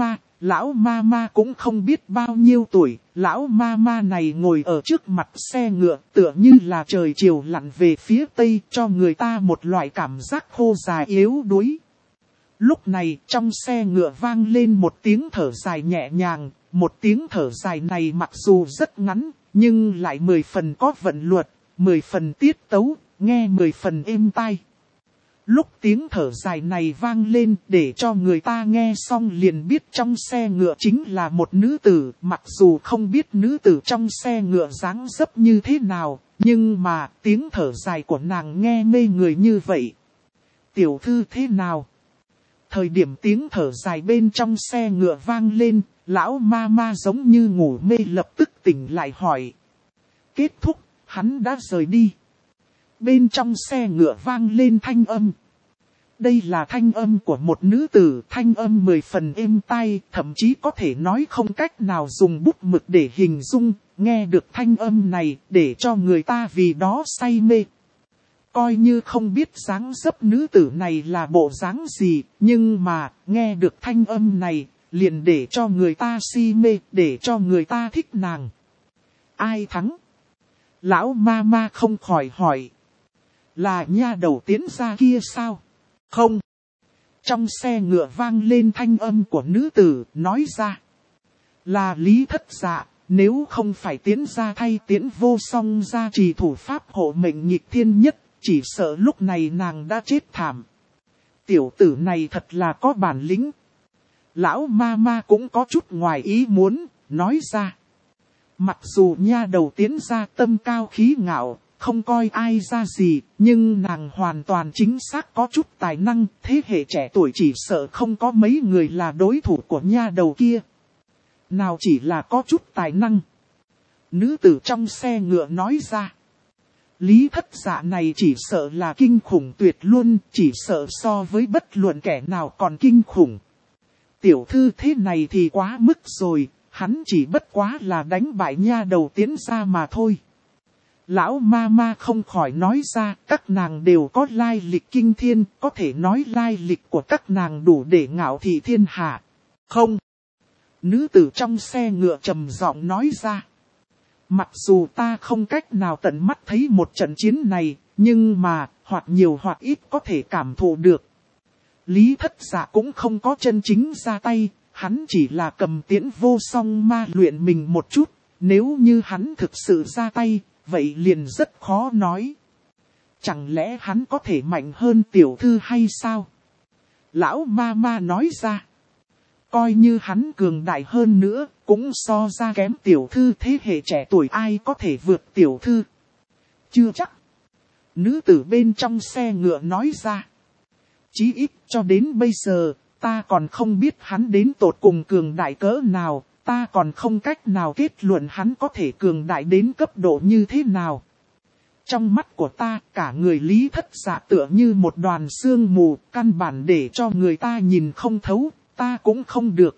ma ma cũng không biết bao nhiêu tuổi, lão ma ma này ngồi ở trước mặt xe ngựa tựa như là trời chiều lặn về phía tây cho người ta một loại cảm giác khô dài yếu đuối. Lúc này trong xe ngựa vang lên một tiếng thở dài nhẹ nhàng, một tiếng thở dài này mặc dù rất ngắn, nhưng lại 10 phần có vận luật, 10 phần tiết tấu, nghe 10 phần êm tai. Lúc tiếng thở dài này vang lên để cho người ta nghe xong liền biết trong xe ngựa chính là một nữ tử, mặc dù không biết nữ tử trong xe ngựa dáng dấp như thế nào, nhưng mà tiếng thở dài của nàng nghe mê người như vậy. Tiểu thư thế nào? Thời điểm tiếng thở dài bên trong xe ngựa vang lên, lão ma ma giống như ngủ mê lập tức tỉnh lại hỏi. Kết thúc, hắn đã rời đi. Bên trong xe ngựa vang lên thanh âm. Đây là thanh âm của một nữ tử, thanh âm 10 phần êm tai, thậm chí có thể nói không cách nào dùng bút mực để hình dung, nghe được thanh âm này để cho người ta vì đó say mê. Coi như không biết dáng dấp nữ tử này là bộ dáng gì, nhưng mà nghe được thanh âm này liền để cho người ta si mê, để cho người ta thích nàng. Ai thắng? Lão ma ma không khỏi hỏi. Là nha đầu Tiễn gia kia sao? Không. Trong xe ngựa vang lên thanh âm của nữ tử, nói ra. Là Lý Thất Dạ, nếu không phải Tiễn gia thay Tiễn Vô Song gia trì thủ pháp hộ mệnh nghịch thiên nhất, chỉ sợ lúc này nàng đã chết thảm. Tiểu tử này thật là có bản lĩnh. Lão ma ma cũng có chút ngoài ý muốn, nói ra. Mặc dù nha đầu Tiễn gia tâm cao khí ngạo, không coi ai ra gì, nhưng nàng hoàn toàn chính xác có chút tài năng, thế hệ trẻ tuổi chỉ sợ không có mấy người là đối thủ của nha đầu kia. Nào chỉ là có chút tài năng. Nữ tử trong xe ngựa nói ra. Lý Thất Dạ này chỉ sợ là kinh khủng tuyệt luôn, chỉ sợ so với bất luận kẻ nào còn kinh khủng. Tiểu thư thế này thì quá mức rồi, hắn chỉ bất quá là đánh bại nha đầu Tiễn gia mà thôi. Lão ma ma không khỏi nói ra, các nàng đều có lai lịch kinh thiên, có thể nói lai lịch của các nàng đủ để ngạo thị thiên hạ. Không. Nữ tử trong xe ngựa trầm giọng nói ra. Mặc dù ta không cách nào tận mắt thấy một trận chiến này, nhưng mà, hoặc nhiều hoặc ít có thể cảm thụ được. Lý Thất Dạ cũng không có chân chính ra tay, hắn chỉ là cầm Tiễn Vô Song ma luyện mình một chút, nếu như hắn thực sự ra tay, vậy liền rất khó nói. Chẳng lẽ hắn có thể mạnh hơn tiểu thư hay sao? Lão ma ma nói ra. Coi như hắn cường đại hơn nữa, cũng so ra kém tiểu thư thế hệ trẻ tuổi ai có thể vượt tiểu thư. Chưa chắc. Nữ tử bên trong xe ngựa nói ra. Chí ít cho đến bây giờ, ta còn không biết hắn đến tột cùng cường đại cỡ nào, ta còn không cách nào kết luận hắn có thể cường đại đến cấp độ như thế nào. Trong mắt của ta, cả người Lý Thất Dạ tựa như một đoàn sương mù, căn bản để cho người ta nhìn không thấu, ta cũng không được.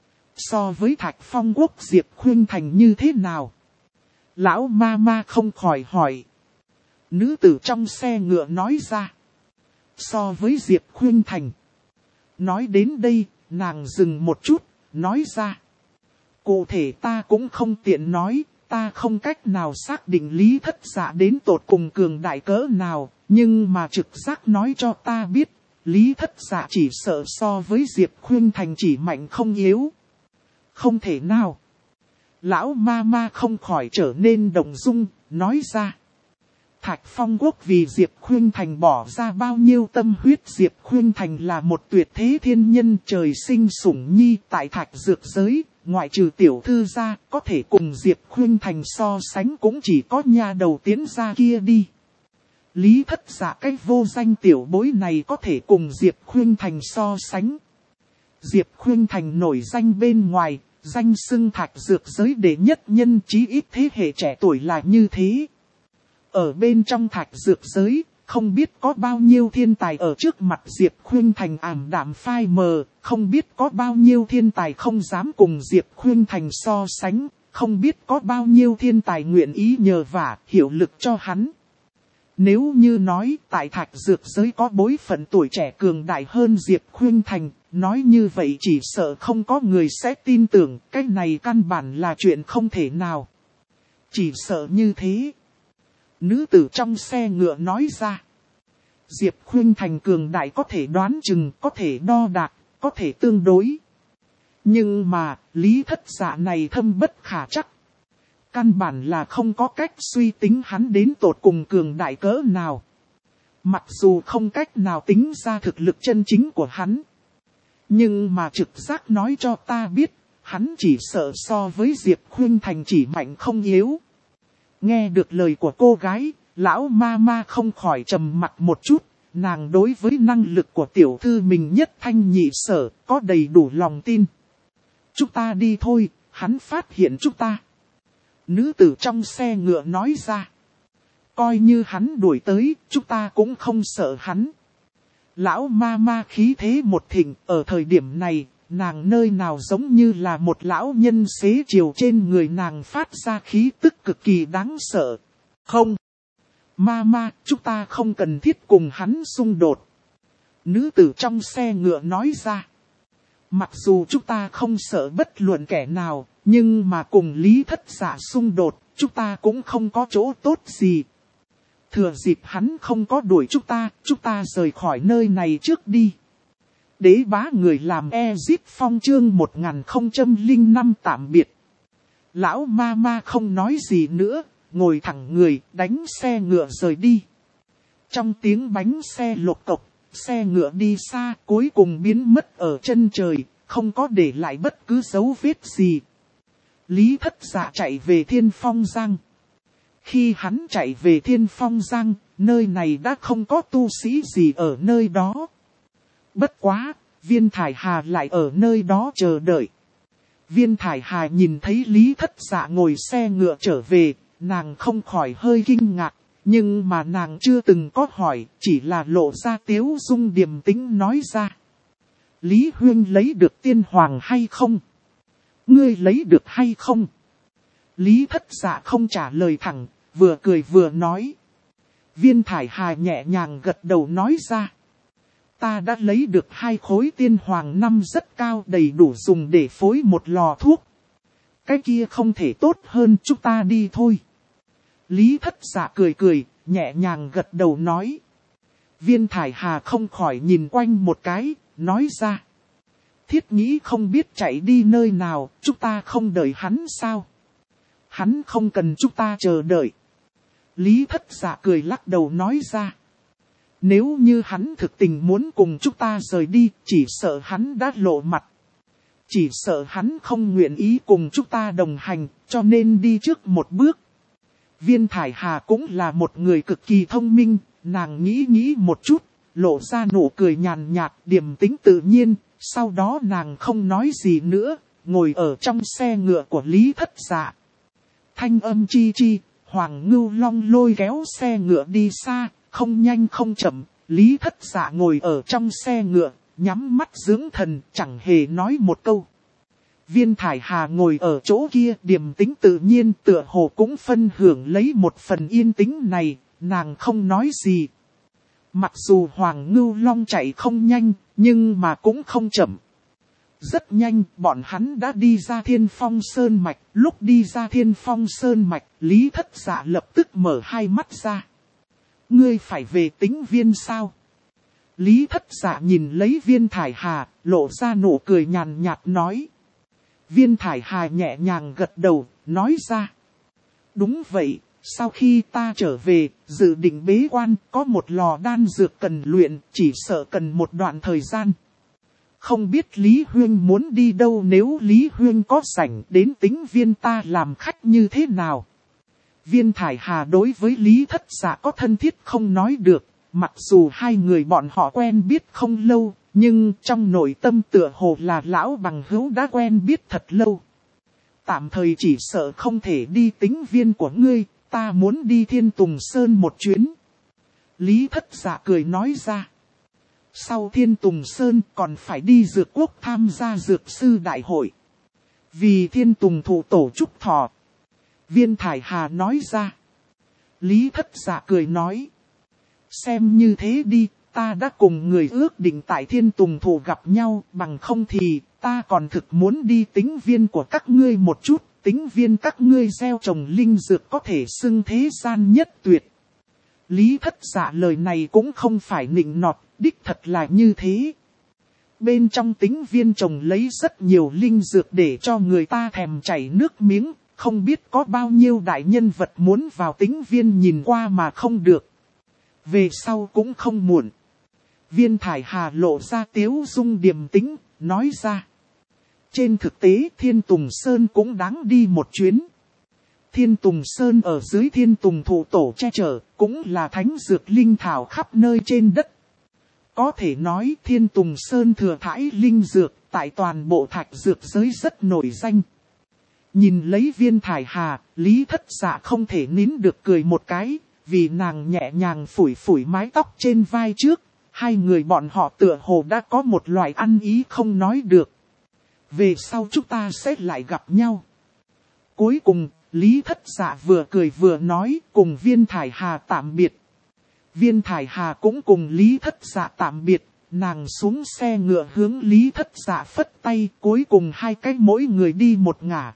So với Thạch Phong Quốc Diệp Khuynh Thành như thế nào? Lão ma ma không khỏi hỏi. Nữ tử trong xe ngựa nói ra. So với Diệp Khuynh Thành. Nói đến đây, nàng dừng một chút, nói ra. Cụ thể ta cũng không tiện nói, ta không cách nào xác định Lý Thất Dạ đến tột cùng cường đại cỡ nào, nhưng mà trực giác nói cho ta biết, Lý Thất Dạ chỉ sợ so với Diệp Khuynh Thành chỉ mạnh không yếu. Không thể nào. Lão ma ma không khỏi trở nên động dung, nói ra. Thạch Phong Quốc vì Diệp Khuynh Thành bỏ ra bao nhiêu tâm huyết. Diệp Khuynh Thành là một tuyệt thế thiên nhân trời sinh sủng nhi tại Thạch Dược giới, ngoại trừ tiểu thư ra, có thể cùng Diệp Khuynh Thành so sánh cũng chỉ có nha đầu tiến ra kia đi. Lý Thất Dạ cái vô danh tiểu bối này có thể cùng Diệp Khuynh Thành so sánh. Diệp Khuynh Thành nổi danh bên ngoài, danh xưng Thạch Dược giới đệ nhất nhân, chí ít thế hệ trẻ tuổi là như thế. Ở bên trong Thạch Dược giới, không biết có bao nhiêu thiên tài ở trước mặt Diệp Khuynh Thành ảm đạm phai mờ, không biết có bao nhiêu thiên tài không dám cùng Diệp Khuynh Thành so sánh, không biết có bao nhiêu thiên tài nguyện ý nhờ vả, hiệu lực cho hắn. Nếu như nói tại Thạch Dược giới có bối phận tuổi trẻ cường đại hơn Diệp Khuynh Thành, nói như vậy chỉ sợ không có người sẽ tin tưởng, cái này căn bản là chuyện không thể nào. Chỉ sợ như thế. Nữ tử trong xe ngựa nói ra. Diệp Khuynh Thành cường đại có thể đoán chừng, có thể đo đạc, có thể tương đối. Nhưng mà, Lý Thất Dạ này thâm bất khả chắc. Căn bản là không có cách suy tính hắn đến tột cùng cường đại cỡ nào. Mặc dù không cách nào tính ra thực lực chân chính của hắn. Nhưng mà trực giác nói cho ta biết, hắn chỉ sợ so với Diệp Khuynh Thành chỉ mạnh không yếu. Nghe được lời của cô gái, lão ma ma không khỏi trầm mặt một chút, nàng đối với năng lực của tiểu thư mình nhất thanh nhị sở, có đầy đủ lòng tin. Chúng ta đi thôi, hắn phát hiện chúng ta. Nữ tử trong xe ngựa nói ra. Coi như hắn đuổi tới, chúng ta cũng không sợ hắn. Lão ma ma khí thế một thịnh, ở thời điểm này, nàng nơi nào giống như là một lão nhân xế chiều, trên người nàng phát ra khí tức cực kỳ đáng sợ. Không. Ma, chúng ta không cần thiết cùng hắn xung đột. Nữ tử trong xe ngựa nói ra. Mặc dù chúng ta không sợ bất luận kẻ nào, nhưng mà cùng Lý Thất Dạ xung đột, chúng ta cũng không có chỗ tốt gì. Thừa dịp hắn không có đuổi chúng ta rời khỏi nơi này trước đi. Đế bá người làm Ezip Phong chương 1005 tạm biệt. Lão ma ma không nói gì nữa, ngồi thẳng người, đánh xe ngựa rời đi. Trong tiếng bánh xe lộc cộc, xe ngựa đi xa, cuối cùng biến mất ở chân trời, không có để lại bất cứ dấu vết gì. Lý Thất Dạ chạy về Thiên Phong Giang. Khi hắn chạy về Thiên Phong Giang, nơi này đã không có tu sĩ gì ở nơi đó. Bất quá, Viên Thải Hà lại ở nơi đó chờ đợi. Viên Thải Hà nhìn thấy Lý Thất Dạ ngồi xe ngựa trở về, nàng không khỏi hơi kinh ngạc, nhưng mà nàng chưa từng có hỏi, chỉ là lộ ra tiếu dung điềm tĩnh nói ra. Lý Huyên lấy được tiên hoàng hay không? Ngươi lấy được hay không? Lý Thất Dạ không trả lời thẳng, vừa cười vừa nói. Viên Thải Hà nhẹ nhàng gật đầu nói ra. Ta đã lấy được 2 khối tiên hoàng năm rất cao, đầy đủ dùng để phối một lò thuốc. Cái kia không thể tốt hơn, chúng ta đi thôi. Lý Thất Dạ cười cười, nhẹ nhàng gật đầu nói. Viên Thải Hà không khỏi nhìn quanh một cái, nói ra. Thiết Nhĩ không biết chạy đi nơi nào, chúng ta không đợi hắn sao? Hắn không cần chúng ta chờ đợi. Lý Thất Dạ cười lắc đầu nói ra. Nếu như hắn thực tình muốn cùng chúng ta rời đi, chỉ sợ hắn đã lộ mặt. Chỉ sợ hắn không nguyện ý cùng chúng ta đồng hành, cho nên đi trước một bước. Viên Thải Hà cũng là một người cực kỳ thông minh, nàng nghĩ một chút, lộ ra nụ cười nhàn nhạt, điềm tĩnh tự nhiên, sau đó nàng không nói gì nữa, ngồi ở trong xe ngựa của Lý Thất Dạ. Thanh âm chi chi, Hoàng Ngưu Long lôi kéo xe ngựa đi xa, không nhanh không chậm, Lý Thất Dạ ngồi ở trong xe ngựa, nhắm mắt dưỡng thần, chẳng hề nói một câu. Viên Thải Hà ngồi ở chỗ kia điềm tĩnh tự nhiên, tựa hồ cũng phân hưởng lấy một phần yên tĩnh này, nàng không nói gì. Mặc dù Hoàng Ngưu Long chạy không nhanh, nhưng mà cũng không chậm. Rất nhanh, bọn hắn đã đi ra Thiên Phong Sơn Mạch. Lúc đi ra Thiên Phong Sơn Mạch, Lý Thất Dạ lập tức mở hai mắt ra. Ngươi phải về Tĩnh Viên sao? Lý Thất Dạ nhìn lấy Viên Thải Hà, lộ ra nụ cười nhàn nhạt nói. Viên Thải Hà nhẹ nhàng gật đầu, nói ra. Đúng vậy, sau khi ta trở về, dự định bế quan, có một lò đan dược cần luyện, chỉ sợ cần một đoạn thời gian. Không biết Lý Huyên muốn đi đâu, nếu Lý Huyên có rảnh đến Tĩnh Viên ta làm khách như thế nào? Viên Thải Hà đối với Lý Thất Dạ có thân thiết không nói được, mặc dù hai người bọn họ quen biết không lâu, nhưng trong nội tâm tựa hồ là lão bằng hữu đã quen biết thật lâu. Tạm thời chỉ sợ không thể đi Tĩnh Viên của ngươi, ta muốn đi Thiên Tùng Sơn một chuyến. Lý Thất Dạ cười nói ra. Sau Thiên Tùng Sơn còn phải đi Dược Quốc tham gia Dược Sư Đại hội. Vì Thiên Tùng thụ tổ chúc thọ. Viên Thải Hà nói ra. Lý Thất Dạ cười nói. Xem như thế đi, ta đã cùng người ước định tại Thiên Tùng thụ gặp nhau, bằng không thì ta còn thực muốn đi Tĩnh Viên của các ngươi một chút. Tĩnh Viên các ngươi gieo trồng linh dược có thể xưng thế gian nhất tuyệt. Lý Thất Dạ lời này cũng không phải nịnh nọt, đích thật là như thế. Bên trong Tĩnh Viên trồng lấy rất nhiều linh dược để cho người ta thèm chảy nước miếng, không biết có bao nhiêu đại nhân vật muốn vào Tĩnh Viên nhìn qua mà không được. Về sau cũng không muộn. Viên Thải Hà lộ ra tiếu dung điềm tĩnh, nói ra. Trên thực tế Thiên Tùng Sơn cũng đáng đi một chuyến. Thiên Tùng Sơn ở dưới Thiên Tùng thụ tổ che chở, cũng là thánh dược linh thảo khắp nơi trên đất. Có thể nói Thiên Tùng Sơn thừa thãi linh dược, tại toàn bộ thạch dược giới rất nổi danh. Nhìn lấy Viên Thải Hà, Lý Thất Dạ không thể nín được cười một cái, vì nàng nhẹ nhàng phủi phủi mái tóc trên vai trước. Hai người bọn họ tựa hồ đã có một loại ăn ý không nói được. Về sau chúng ta sẽ lại gặp nhau. Cuối cùng, Lý Thất Dạ vừa cười vừa nói cùng Viên Thải Hà tạm biệt. Viên Thải Hà cũng cùng Lý Thất Dạ tạm biệt, nàng xuống xe ngựa hướng Lý Thất Dạ phất tay, cuối cùng hai cách mỗi người đi một ngả.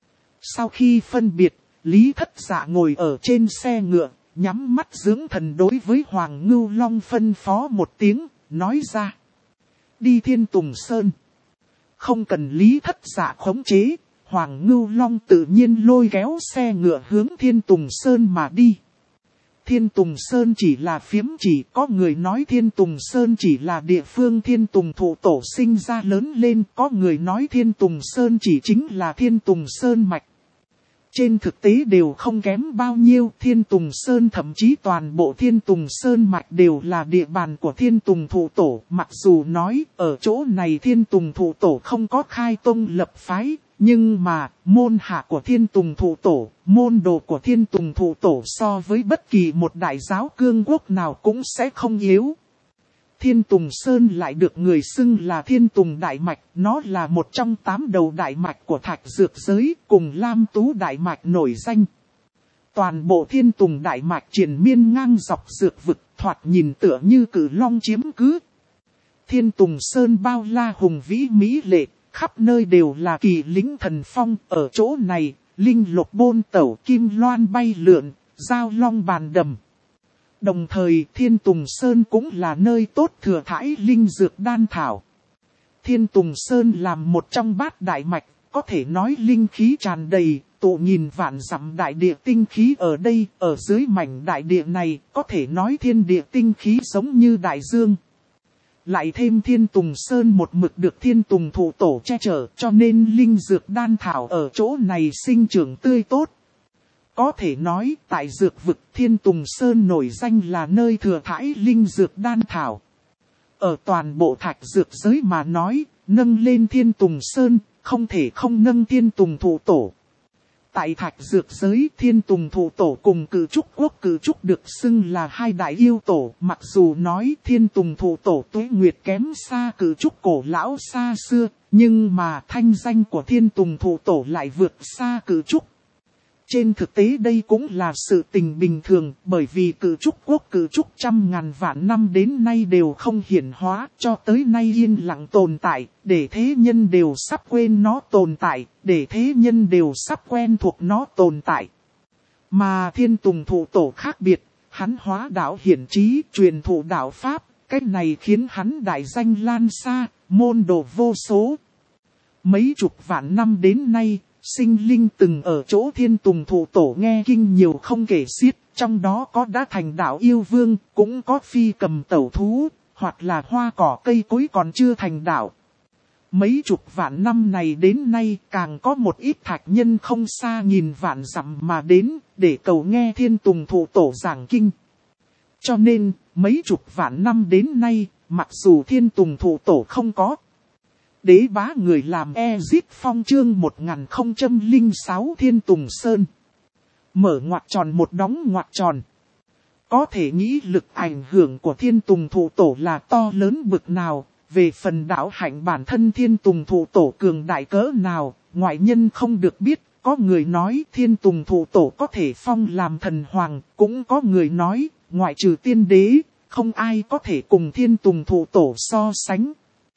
Sau khi phân biệt, Lý Thất Dạ ngồi ở trên xe ngựa, nhắm mắt dưỡng thần đối với Hoàng Ngưu Long phân phó một tiếng, nói ra. Đi Thiên Tùng Sơn. Không cần Lý Thất Dạ khống chế, Hoàng Ngưu Long tự nhiên lôi kéo xe ngựa hướng Thiên Tùng Sơn mà đi. Thiên Tùng Sơn chỉ là phiếm chỉ, có người nói Thiên Tùng Sơn chỉ là địa phương Thiên Tùng thụ tổ sinh ra lớn lên, có người nói Thiên Tùng Sơn chỉ chính là Thiên Tùng Sơn mạch. Trên thực tế đều không kém bao nhiêu, Thiên Tùng Sơn thậm chí toàn bộ Thiên Tùng Sơn mạch đều là địa bàn của Thiên Tùng thụ tổ. Mặc dù nói ở chỗ này Thiên Tùng thụ tổ không có khai tông lập phái, nhưng mà môn hạ của Thiên Tùng thụ tổ, môn đồ của Thiên Tùng thụ tổ so với bất kỳ một đại giáo cương quốc nào cũng sẽ không yếu. Thiên Tùng Sơn lại được người xưng là Thiên Tùng Đại Mạch, nó là một trong 8 đầu đại mạch của thạch dược giới, cùng Lam Tú Đại Mạch nổi danh. Toàn bộ Thiên Tùng Đại Mạch triền miên ngang dọc dược vực, thoạt nhìn tựa như cử long chiếm cứ. Thiên Tùng Sơn bao la hùng vĩ mỹ lệ, khắp nơi đều là kỳ lĩnh thần phong, ở chỗ này, linh lục bôn tẩu kim loan bay lượn, giao long bàn đầm. Đồng thời Thiên Tùng Sơn cũng là nơi tốt thừa thãi linh dược đan thảo. Thiên Tùng Sơn làm một trong 8 đại mạch, có thể nói linh khí tràn đầy, tụ nghìn vạn dặm đại địa tinh khí ở đây, ở dưới mảnh đại địa này, có thể nói thiên địa tinh khí giống như đại dương. Lại thêm Thiên Tùng Sơn một mực được Thiên Tùng thụ tổ che chở, cho nên linh dược đan thảo ở chỗ này sinh trưởng tươi tốt. Có thể nói tại dược vực Thiên Tùng Sơn nổi danh là nơi thừa thãi linh dược đan thảo. Ở toàn bộ thạch dược giới mà nói, nâng lên Thiên Tùng Sơn, không thể không nâng Thiên Tùng Thụ Tổ. Tại thạch dược giới, Thiên Tùng Thụ Tổ cùng Cử Trúc Quốc Cử Trúc được xưng là hai đại yêu tổ. Mặc dù nói Thiên Tùng Thụ Tổ tuế nguyệt kém xa Cử Trúc cổ lão xa xưa, nhưng mà thanh danh của Thiên Tùng Thụ Tổ lại vượt xa Cử Trúc. Trên thực tế đây cũng là sự tình bình thường, bởi vì Cử Trúc Quốc Cử Trúc trăm ngàn vạn năm đến nay đều không hiển hóa, cho tới nay yên lặng tồn tại, để thế nhân đều sắp quên nó tồn tại, để thế nhân đều sắp quen thuộc nó tồn tại. Mà Thiên Tùng Thụ Tổ khác biệt, hắn hóa đạo hiển trí, truyền thụ đạo Pháp, cách này khiến hắn đại danh lan xa, môn đồ vô số. Mấy chục vạn năm đến nay, sinh linh từng ở chỗ Thiên Tùng Thụ Tổ nghe kinh nhiều không kể xiết, trong đó có đã thành đạo yêu vương, cũng có phi cầm tẩu thú, hoặc là hoa cỏ cây cối còn chưa thành đạo. Mấy chục vạn năm này đến nay càng có một ít thạch nhân không xa nghìn vạn dặm mà đến, để cầu nghe Thiên Tùng Thụ Tổ giảng kinh. Cho nên, mấy chục vạn năm đến nay, mặc dù Thiên Tùng Thụ Tổ không có, đế bá người làm Ezit Phong chương 1006 Thiên Tùng Sơn. Mở ngoặc tròn một đóng ngoặc tròn. Có thể nghĩ lực ảnh hưởng của Thiên Tùng Thụ Tổ là to lớn bực nào, về phần đạo hạnh bản thân Thiên Tùng Thụ Tổ cường đại cỡ nào, ngoại nhân không được biết. Có người nói Thiên Tùng Thụ Tổ có thể phong làm thần hoàng, cũng có người nói, ngoại trừ tiên đế, không ai có thể cùng Thiên Tùng Thụ Tổ so sánh.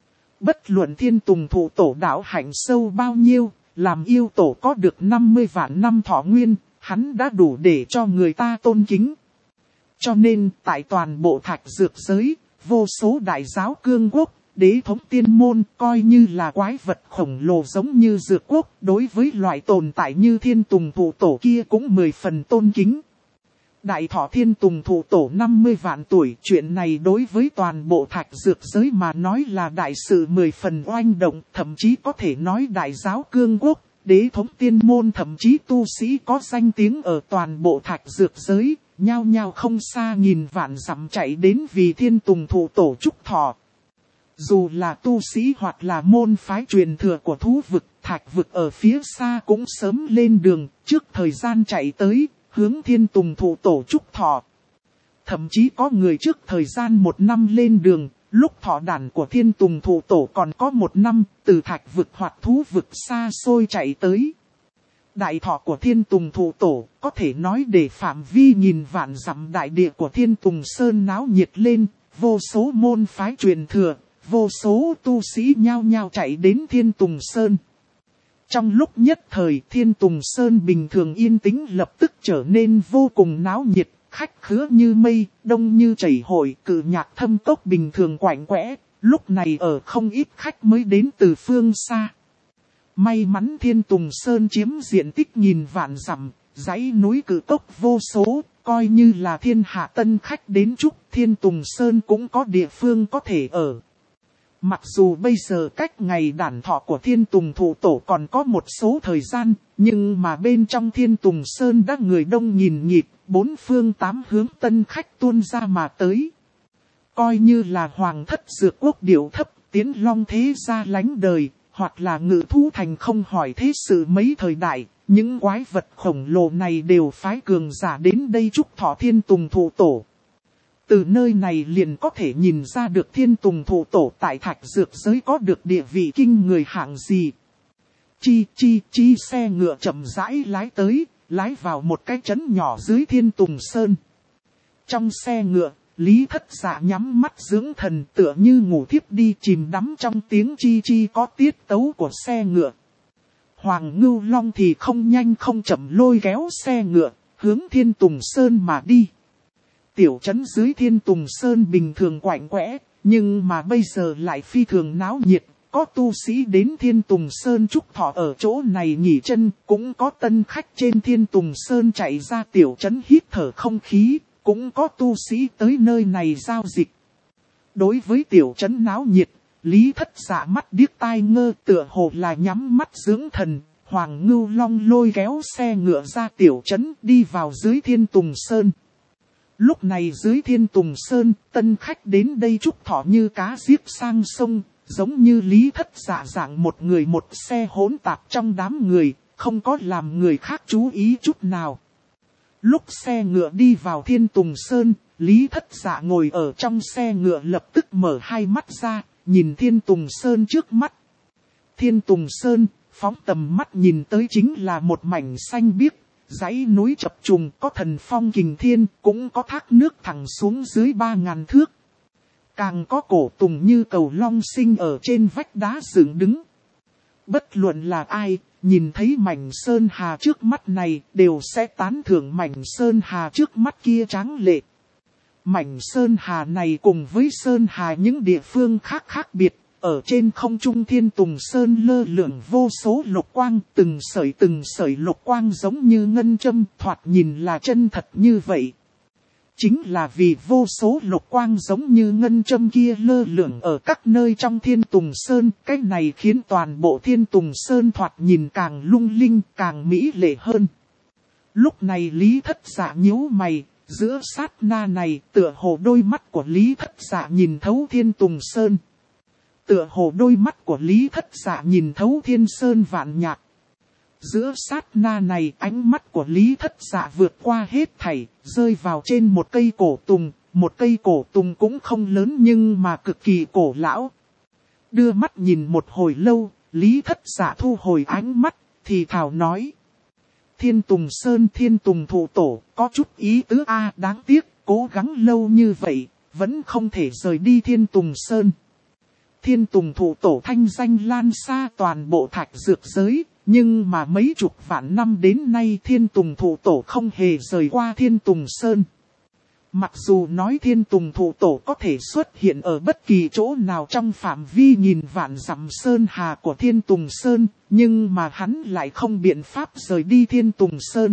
Bất luận Thiên Tùng Thụ Tổ đạo hạnh sâu bao nhiêu, làm yêu tổ có được 50 vạn năm thọ nguyên, hắn đã đủ để cho người ta tôn kính. Cho nên, tại toàn bộ thạch dược giới, vô số đại giáo cương quốc, đế thống tiên môn coi như là quái vật khổng lồ giống như dược quốc, đối với loại tồn tại như Thiên Tùng Thụ Tổ kia cũng 10 phần tôn kính. Đại thọ Thiên Tùng Thụ Tổ 50 vạn tuổi, chuyện này đối với toàn bộ thạch dược giới mà nói là đại sự 10 phần oanh động, thậm chí có thể nói đại giáo cương quốc, đế thống tiên môn thậm chí tu sĩ có danh tiếng ở toàn bộ thạch dược giới, nhao nhao không xa nghìn vạn dặm chạy đến vì Thiên Tùng Thụ Tổ chúc thọ. Dù là tu sĩ hoặc là môn phái truyền thừa của thú vực, thạch vực ở phía xa cũng sớm lên đường, trước thời gian chạy tới, hướng Thiên Tùng Thụ Tổ chúc thọ. Thậm chí có người trước thời gian 1 năm lên đường, lúc thọ đản của Thiên Tùng Thụ Tổ còn có 1 năm, từ thạch vực hoặc thú vực xa xôi chạy tới. Đại thọ của Thiên Tùng Thụ Tổ có thể nói để phạm vi nghìn vạn dặm đại địa của Thiên Tùng Sơn náo nhiệt lên, vô số môn phái truyền thừa, vô số tu sĩ nhao nhao chạy đến Thiên Tùng Sơn. Trong lúc nhất thời Thiên Tùng Sơn bình thường yên tĩnh lập tức trở nên vô cùng náo nhiệt, khách khứa như mây, đông như chảy hội, cử nhạc thâm cốc bình thường quạnh quẽ, lúc này ở không ít khách mới đến từ phương xa. May mắn Thiên Tùng Sơn chiếm diện tích nghìn vạn dặm, dãy núi cử cốc vô số, coi như là thiên hạ tân khách đến chúc Thiên Tùng Sơn cũng có địa phương có thể ở. Mặc dù bây giờ cách ngày đản thọ của Thiên Tùng Thụ Tổ còn có một số thời gian, nhưng mà bên trong Thiên Tùng Sơn đã người đông nghìn nghịt, 4 phương 8 hướng tân khách tuôn ra mà tới. Coi như là hoàng thất dược quốc điệu thấp, tiến long thế gia lánh đời, hoặc là ngự thú thành không hỏi thế sự mấy thời đại, những quái vật khổng lồ này đều phái cường giả đến đây chúc thọ Thiên Tùng Thụ Tổ. Từ nơi này liền có thể nhìn ra được Thiên Tùng Thụ Tổ tại thạch dược giới có được địa vị kinh người hạng gì. Chi xe ngựa chậm rãi lái tới, lái vào một cái trấn nhỏ dưới Thiên Tùng Sơn. Trong xe ngựa, Lý Thất Dạ nhắm mắt dưỡng thần tựa như ngủ thiếp đi chìm đắm trong tiếng chi có tiết tấu của xe ngựa. Hoàng Ngưu Long thì không nhanh không chậm lôi kéo xe ngựa, hướng Thiên Tùng Sơn mà đi. Tiểu trấn dưới Thiên Tùng Sơn bình thường quạnh quẽ, nhưng mà bây giờ lại phi thường náo nhiệt, có tu sĩ đến Thiên Tùng Sơn chúc thọ ở chỗ này nghỉ chân, cũng có tân khách trên Thiên Tùng Sơn chạy ra tiểu trấn hít thở không khí, cũng có tu sĩ tới nơi này giao dịch. Đối với tiểu trấn náo nhiệt, Lý Thất Dạ mắt điếc tai ngơ tựa hồ là nhắm mắt dưỡng thần, Hoàng Ngưu Long lôi kéo xe ngựa ra tiểu trấn đi vào dưới Thiên Tùng Sơn. Lúc này dưới Thiên Tùng Sơn, tân khách đến đây chúc thọ như cá giết sang sông, giống như Lý Thất Dạ dạng một người một xe hỗn tạp trong đám người, không có làm người khác chú ý chút nào. Lúc xe ngựa đi vào Thiên Tùng Sơn, Lý Thất Dạ ngồi ở trong xe ngựa lập tức mở hai mắt ra, nhìn Thiên Tùng Sơn trước mắt. Thiên Tùng Sơn, phóng tầm mắt nhìn tới chính là một mảnh xanh biếc, dãy núi chập trùng, có thần phong kình thiên, cũng có thác nước thẳng xuống dưới 3.000 thước. Càng có cổ tùng như cầu long sinh ở trên vách đá dựng đứng. Bất luận là ai, nhìn thấy mảnh sơn hà trước mắt này, đều sẽ tán thưởng mảnh sơn hà trước mắt kia tráng lệ. Mảnh sơn hà này cùng với sơn hà những địa phương khác khác biệt, ở trên không trung Thiên Tùng Sơn lơ lửng vô số lục quang, từng sợi lục quang giống như ngân châm, thoạt nhìn là chân thật như vậy. Chính là vì vô số lục quang giống như ngân châm kia lơ lửng ở các nơi trong Thiên Tùng Sơn, cái này khiến toàn bộ Thiên Tùng Sơn thoạt nhìn càng lung linh, càng mỹ lệ hơn. Lúc này Lý Thất Dạ nhíu mày, giữa sát na này tựa hồ đôi mắt của Lý Thất Dạ nhìn thấu Thiên Tùng Sơn. Tựa hồ đôi mắt của Lý Thất Dạ nhìn thấu thiên sơn vạn nhạc. Giữa sát na này ánh mắt của Lý Thất Dạ vượt qua hết thảy, rơi vào trên một cây cổ tùng. Một cây cổ tùng cũng không lớn nhưng mà cực kỳ cổ lão. Đưa mắt nhìn một hồi lâu, Lý Thất Dạ thu hồi ánh mắt, thì thào nói. Thiên Tùng Sơn Thiên Tùng Thụ Tổ, có chút ý tứ đáng tiếc, cố gắng lâu như vậy, vẫn không thể rời đi Thiên Tùng Sơn. Thiên Tùng Thụ Tổ thanh danh lan xa toàn bộ thạch dược giới, nhưng mà mấy chục vạn năm đến nay Thiên Tùng Thụ Tổ không hề rời qua Thiên Tùng Sơn. Mặc dù nói Thiên Tùng Thụ Tổ có thể xuất hiện ở bất kỳ chỗ nào trong phạm vi nghìn vạn dặm sơn hà của Thiên Tùng Sơn, nhưng mà hắn lại không biện pháp rời đi Thiên Tùng Sơn.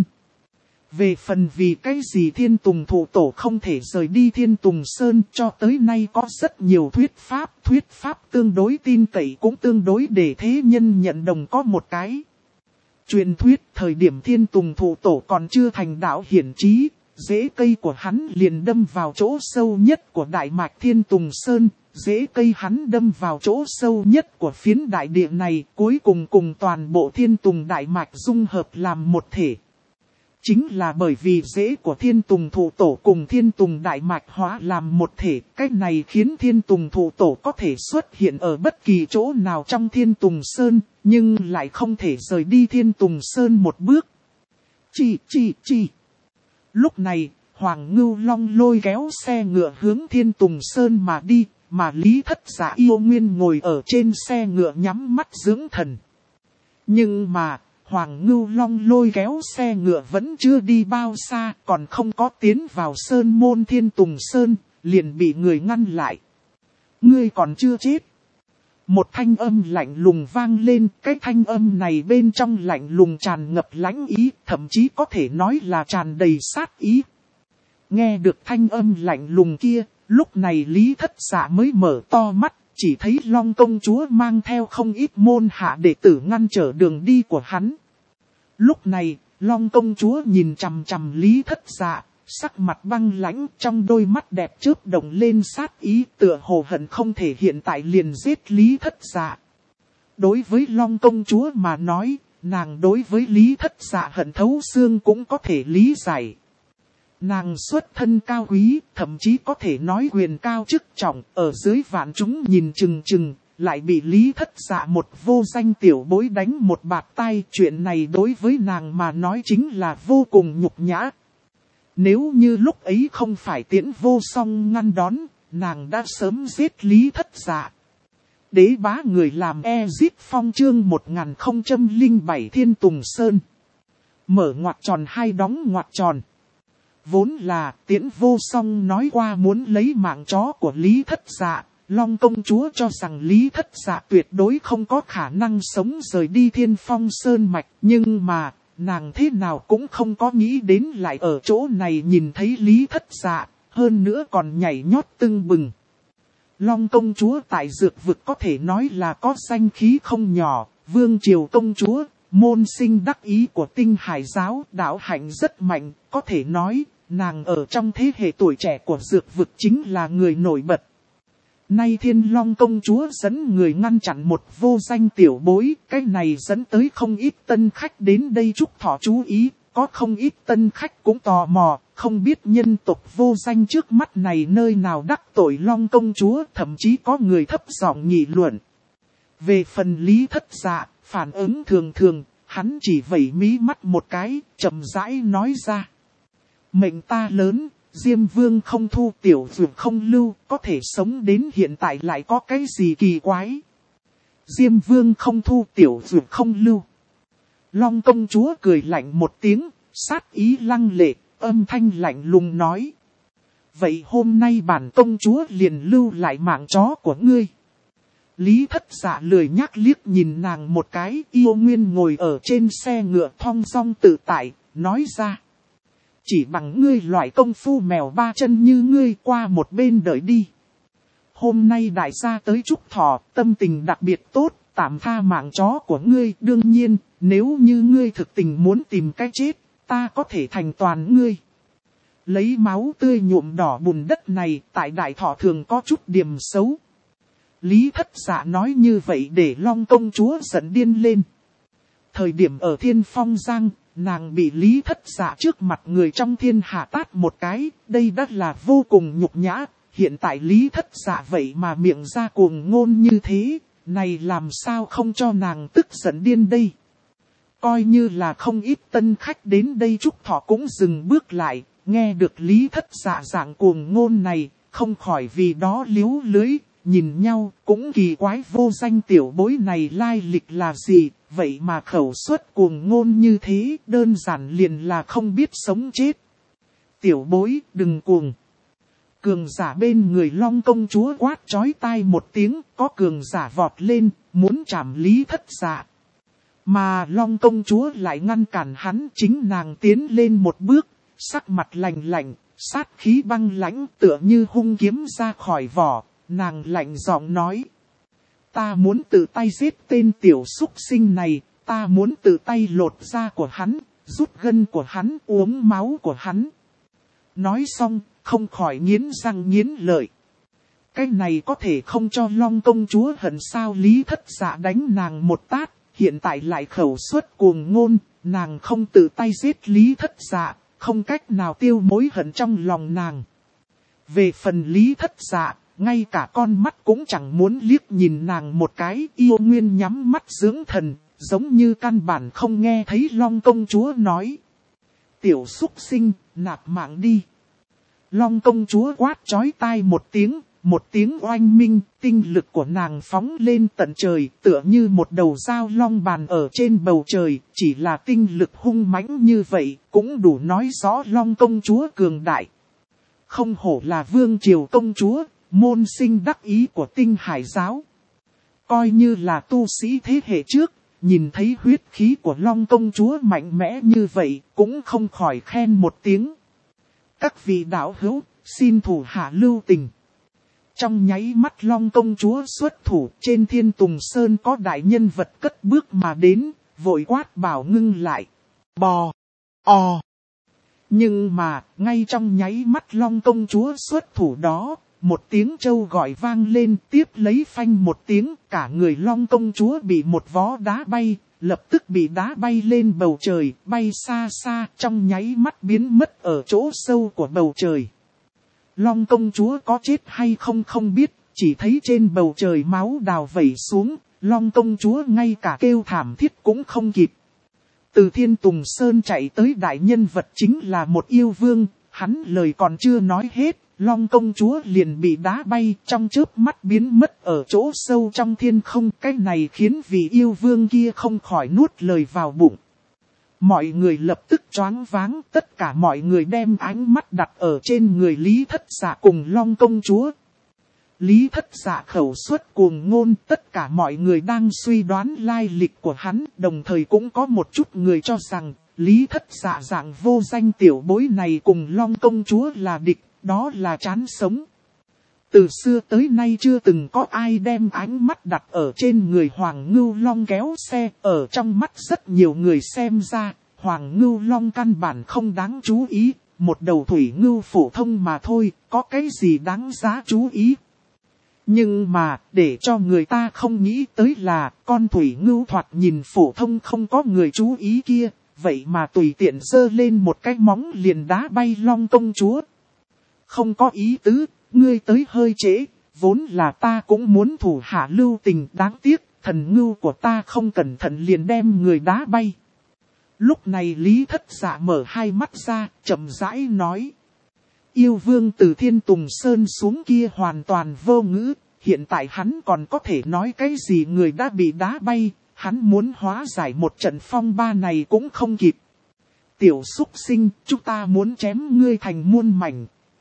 Về phần vì cái gì Thiên Tùng Thụ Tổ không thể rời đi Thiên Tùng Sơn, cho tới nay có rất nhiều thuyết pháp tương đối tin cậy cũng tương đối để thế nhân nhận đồng có một cái. Truyền thuyết thời điểm Thiên Tùng Thụ Tổ còn chưa thành đạo hiển trí, rễ cây của hắn liền đâm vào chỗ sâu nhất của Đại Mạch Thiên Tùng Sơn, rễ cây hắn đâm vào chỗ sâu nhất của phiến đại địa này, cuối cùng cùng toàn bộ Thiên Tùng Đại Mạch dung hợp làm một thể. Chính là bởi vì rễ của Thiên Tùng Thụ Tổ cùng Thiên Tùng Đại Mạch hóa làm một thể, cách này khiến Thiên Tùng Thụ Tổ có thể xuất hiện ở bất kỳ chỗ nào trong Thiên Tùng Sơn, nhưng lại không thể rời đi Thiên Tùng Sơn một bước. Chi. Lúc này, Hoàng Ngưu Long lôi kéo xe ngựa hướng Thiên Tùng Sơn mà đi, mà Lý Thất Dạ yêu nguyên ngồi ở trên xe ngựa nhắm mắt dưỡng thần. Nhưng mà, Hoàng Ngưu Long lôi kéo xe ngựa vẫn chưa đi bao xa, còn không có tiến vào sơn môn Thiên Tùng Sơn, liền bị người ngăn lại. Ngươi còn chưa chết. Một thanh âm lạnh lùng vang lên, cái thanh âm này bên trong lạnh lùng tràn ngập lãnh ý, thậm chí có thể nói là tràn đầy sát ý. Nghe được thanh âm lạnh lùng kia, lúc này Lý Thất Dạ mới mở to mắt, chỉ thấy Long công chúa mang theo không ít môn hạ đệ tử ngăn trở đường đi của hắn. Lúc này, Long công chúa nhìn chằm chằm Lý Thất Dạ, sắc mặt băng lãnh, trong đôi mắt đẹp chớp động lên sát ý, tựa hồ hận không thể hiện tại liền giết Lý Thất Dạ. Đối với Long công chúa mà nói, nàng đối với Lý Thất Dạ hận thấu xương cũng có thể lý giải. Nàng xuất thân cao quý, thậm chí có thể nói quyền cao chức trọng, ở dưới vạn chúng nhìn chừng, lại bị Lý Thất Dạ một vô danh tiểu bối đánh một bạt tai. Chuyện này đối với nàng mà nói chính là vô cùng nhục nhã. Nếu như lúc ấy không phải Tiễn Vô Song ngăn đón, nàng đã sớm giết Lý Thất Dạ. Đế bá người làm Ezip Phong chương 1007 Thiên Tùng Sơn. Mở ngoặc tròn hai đóng ngoặc tròn. Vốn là Tiễn Vô Song nói qua muốn lấy mạng chó của Lý Thất Dạ, Long công chúa cho rằng Lý Thất Dạ tuyệt đối không có khả năng sống rời đi Thiên Phong Sơn Mạch, nhưng mà, nàng thế nào cũng không có nghĩ đến lại ở chỗ này nhìn thấy Lý Thất Dạ, hơn nữa còn nhảy nhót tưng bừng. Long công chúa tại dược vực có thể nói là có danh khí không nhỏ, Vương Triều công chúa, môn sinh đắc ý của Tinh Hải giáo, đạo hạnh rất mạnh, có thể nói, nàng ở trong thế hệ tuổi trẻ của dược vực chính là người nổi bật. Nay Thiên Long công chúa dẫn người ngăn chặn một vô danh tiểu bối, cái này dẫn tới không ít tân khách đến đây chúc thọ chú ý, có không ít tân khách cũng tò mò, không biết nhân tộc vô danh trước mắt này nơi nào đắc tội Long công chúa, thậm chí có người thấp giọng nghị luận. Về phần Lý Thất Dạ, phản ứng thường thường, hắn chỉ vẩy mí mắt một cái, chậm rãi nói ra. Mệnh ta lớn, Diêm Vương không thu, tiểu dược không lưu, có thể sống đến hiện tại lại có cái gì kỳ quái. Diêm Vương không thu, tiểu dược không lưu. Long công chúa cười lạnh một tiếng, sát ý lăng lệ, âm thanh lạnh lùng nói. Vậy hôm nay bản công chúa liền lưu lại mạng chó của ngươi. Lý Thất Dạ lười nhác liếc nhìn nàng một cái, yêu nguyên ngồi ở trên xe ngựa thong dong tự tại, nói ra. Chỉ bằng ngươi loại công phu mèo ba chân như ngươi, qua một bên đợi đi. Hôm nay đại gia tới chúc thọ, tâm tình đặc biệt tốt, tạm tha mạng chó của ngươi. Đương nhiên, nếu như ngươi thực tình muốn tìm cái chết, ta có thể thành toàn ngươi. Lấy máu tươi nhuộm đỏ bùn đất này, tại đại thọ thường có chút điểm xấu. Lý Thất Dạ nói như vậy để Long công chúa giận điên lên. Thời điểm ở Thiên Phong Giang, nàng bị Lý Thất Dạ trước mặt người trong thiên hạ tát một cái, đây đã là vô cùng nhục nhã. Hiện tại Lý Thất Dạ vậy mà miệng ra cuồng ngôn như thế, này làm sao không cho nàng tức giận điên đây. Coi như là không ít tân khách đến đây chúc thọ cũng dừng bước lại, nghe được Lý Thất Dạ dạng cuồng ngôn này, không khỏi vì đó liếu lưới, nhìn nhau cũng kỳ quái vô danh tiểu bối này lai lịch là gì, vậy mà khẩu suất cuồng ngôn như thế, đơn giản liền là không biết sống chết. Tiểu bối đừng cuồng. Cường giả bên người Long công chúa quát chói tai một tiếng, có cường giả vọt lên, muốn chạm Lý Thất Dạ. Mà Long công chúa lại ngăn cản hắn, chính nàng tiến lên một bước, sắc mặt lạnh lạnh, sát khí băng lãnh tựa như hung kiếm ra khỏi vỏ, nàng lạnh giọng nói. Ta muốn tự tay giết tên tiểu súc sinh này, ta muốn tự tay lột da của hắn, rút gân của hắn, uống máu của hắn. Nói xong, không khỏi nghiến răng nghiến lợi. Cái này có thể không cho Long công chúa hận sao? Lý Thất Dạ đánh nàng một tát, hiện tại lại khẩu suất cuồng ngôn, nàng không tự tay giết Lý Thất Dạ, không cách nào tiêu mối hận trong lòng nàng. Về phần Lý Thất Dạ, ngay cả con mắt cũng chẳng muốn liếc nhìn nàng một cái, yêu nguyên nhắm mắt dưỡng thần, giống như căn bản không nghe thấy Long công chúa nói. Tiểu súc sinh, nạp mạng đi. Long công chúa quát chói tai một tiếng oanh minh, tinh lực của nàng phóng lên tận trời, tựa như một đầu dao long bàn ở trên bầu trời, chỉ là tinh lực hung mãnh như vậy, cũng đủ nói rõ Long công chúa cường đại. Không hổ là vương triều công chúa, môn sinh đắc ý của Tinh Hải giáo. Coi như là tu sĩ thế hệ trước, nhìn thấy huyết khí của Long công chúa mạnh mẽ như vậy, cũng không khỏi khen một tiếng. Các vị đạo hữu, xin thủ hạ lưu tình. Trong nháy mắt Long công chúa xuất thủ, trên Thiên Tùng Sơn có đại nhân vật cất bước mà đến, vội quát bảo ngưng lại. Bò, o. Nhưng mà, ngay trong nháy mắt Long công chúa xuất thủ đó, một tiếng trâu gọi vang lên, tiếp lấy phanh một tiếng, cả người Long công chúa bị một vó đá bay, lập tức bị đá bay lên bầu trời, bay xa xa, trong nháy mắt biến mất ở chỗ sâu của bầu trời. Long công chúa có chết hay không không biết, chỉ thấy trên bầu trời máu đào vẩy xuống, Long công chúa ngay cả kêu thảm thiết cũng không kịp. Từ Thiên Tùng Sơn chạy tới đại nhân vật chính là một yêu vương, hắn lời còn chưa nói hết, Long công chúa liền bị đá bay trong chớp mắt biến mất ở chỗ sâu trong thiên không. Cái này khiến vị yêu vương kia không khỏi nuốt lời vào bụng. Mọi người lập tức choáng váng, tất cả mọi người đem ánh mắt đặt ở trên người Lý Thất Dạ cùng Long công chúa. Lý Thất Dạ khẩu suất cuồng ngôn, tất cả mọi người đang suy đoán lai lịch của hắn, đồng thời cũng có một chút người cho rằng Lý Thất Dạ dạng vô danh tiểu bối này cùng Long công chúa là địch, đó là chán sống. Từ xưa tới nay chưa từng có ai đem ánh mắt đặt ở trên người Hoàng Ngưu Long kéo xe. Ở trong mắt rất nhiều người xem ra, Hoàng Ngưu Long căn bản không đáng chú ý. Một đầu thủy ngưu phổ thông mà thôi, có cái gì đáng giá chú ý. Nhưng mà, để cho người ta không nghĩ tới là, con thủy ngưu thoạt nhìn phổ thông không có người chú ý kia, vậy mà tùy tiện giơ lên một cái móng liền đá bay Long công chúa. Không có ý tứ, ngươi tới hơi trễ, vốn là ta cũng muốn thủ hạ lưu tình, đáng tiếc, thần ngưu của ta không cẩn thận liền đem người đá bay. Lúc này Lý Thất Dạ mở hai mắt ra, chậm rãi nói. Yêu vương từ Thiên Tùng Sơn xuống kia hoàn toàn vô ngữ, hiện tại hắn còn có thể nói cái gì người đã bị đá bay, hắn muốn hóa giải một trận phong ba này cũng không kịp. Tiểu súc sinh, chúng ta muốn chém ngươi thành muôn mảnh.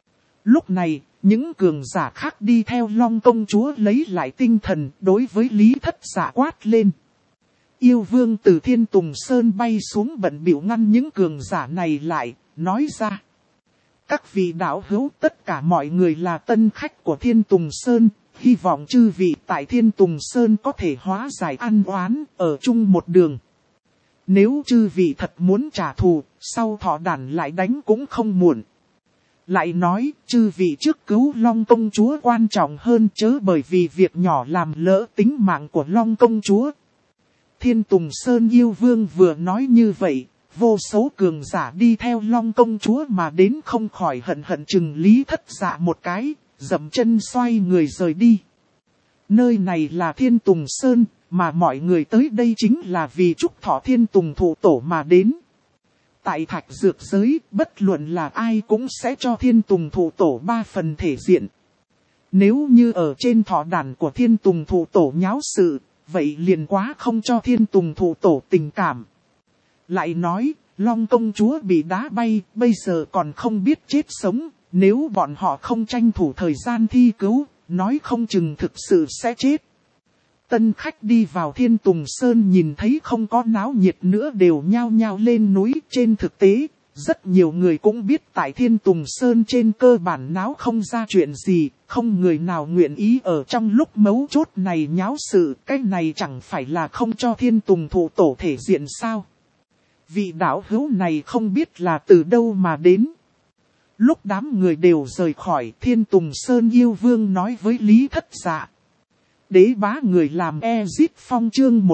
Lúc này, những cường giả khác đi theo Long công chúa lấy lại tinh thần đối với Lý Thất Dạ quát lên. Yêu vương từ Thiên Tùng Sơn bay xuống bận bịu ngăn những cường giả này lại, nói ra. Các vị đạo hữu, tất cả mọi người là tân khách của Thiên Tùng Sơn, hy vọng chư vị tại Thiên Tùng Sơn có thể hóa giải ăn oán, ở chung một đường. Nếu chư vị thật muốn trả thù, sau thọ đản lại đánh cũng không muộn. Lại nói, chư vị trước cứu Long công chúa quan trọng hơn chớ bởi vì việc nhỏ làm lỡ tính mạng của Long công chúa. Thiên Tùng Sơn yêu vương vừa nói như vậy, vô số cường giả đi theo Long công chúa mà đến không khỏi hận chừng Lý Thất Dạ một cái, dậm chân xoay người rời đi. Nơi này là Thiên Tùng Sơn, mà mọi người tới đây chính là vì chúc thọ Thiên Tùng thụ tổ mà đến. Tại thạch dược giới, bất luận là ai cũng sẽ cho Thiên Tùng thụ tổ 3 phần thể diện. Nếu như ở trên thọ đàn của Thiên Tùng thụ tổ nháo sự, vậy liền quá không cho Thiên Tùng thụ tổ tình cảm. Lại nói, Long công chúa bị đá bay, bây giờ còn không biết chết sống, nếu bọn họ không tranh thủ thời gian thi cứu, nói không chừng thực sự sẽ chết. Tân khách đi vào Thiên Tùng Sơn nhìn thấy không có náo nhiệt nữa đều nhao nhao lên núi. Trên thực tế, rất nhiều người cũng biết tại Thiên Tùng Sơn trên cơ bản náo không ra chuyện gì, không người nào nguyện ý ở trong lúc mấu chốt này nháo sự, cái này chẳng phải là không cho Thiên Tùng thụ tổ thể diện sao. Vị đạo hữu này không biết là từ đâu mà đến. Lúc đám người đều rời khỏi, Thiên Tùng Sơn yêu vương nói với Lý Thất Dạ. Đế bá người làm Ezit Phong chương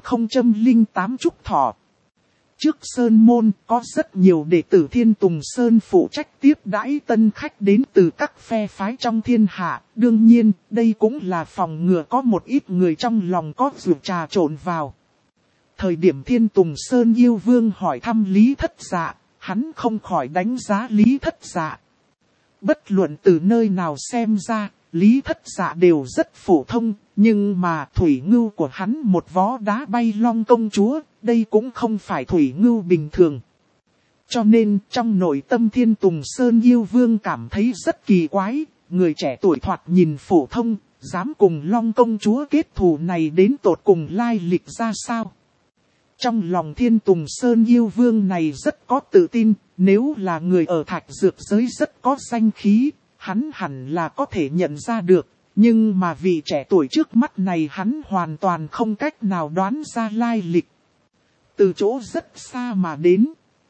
1008 chúc thọ. Trước Sơn Môn có rất nhiều đệ tử Thiên Tùng Sơn phụ trách tiếp đãi tân khách đến từ các phe phái trong thiên hạ. Đương nhiên, đây cũng là phòng ngừa có một ít người trong lòng có rượu trà trộn vào. Thời điểm Thiên Tùng Sơn yêu vương hỏi thăm Lý Thất Dạ, hắn không khỏi đánh giá Lý Thất Dạ. Bất luận từ nơi nào xem ra, Lý Thất Dạ đều rất phổ thông, nhưng mà thủy ngưu của hắn một vó đá bay Long công chúa, đây cũng không phải thủy ngưu bình thường. Cho nên trong nội tâm Thiên Tùng Sơn yêu vương cảm thấy rất kỳ quái, người trẻ tuổi thoạt nhìn phổ thông, dám cùng Long công chúa kết thù này đến tột cùng lai lịch ra sao. Trong lòng Thiên Tùng Sơn yêu vương này rất có tự tin, nếu là người ở thạch dược giới rất có danh khí, hắn hẳn là có thể nhận ra được, nhưng mà vị trẻ tuổi trước mắt này hắn hoàn toàn không cách nào đoán ra lai lịch. Từ chỗ rất xa mà đến.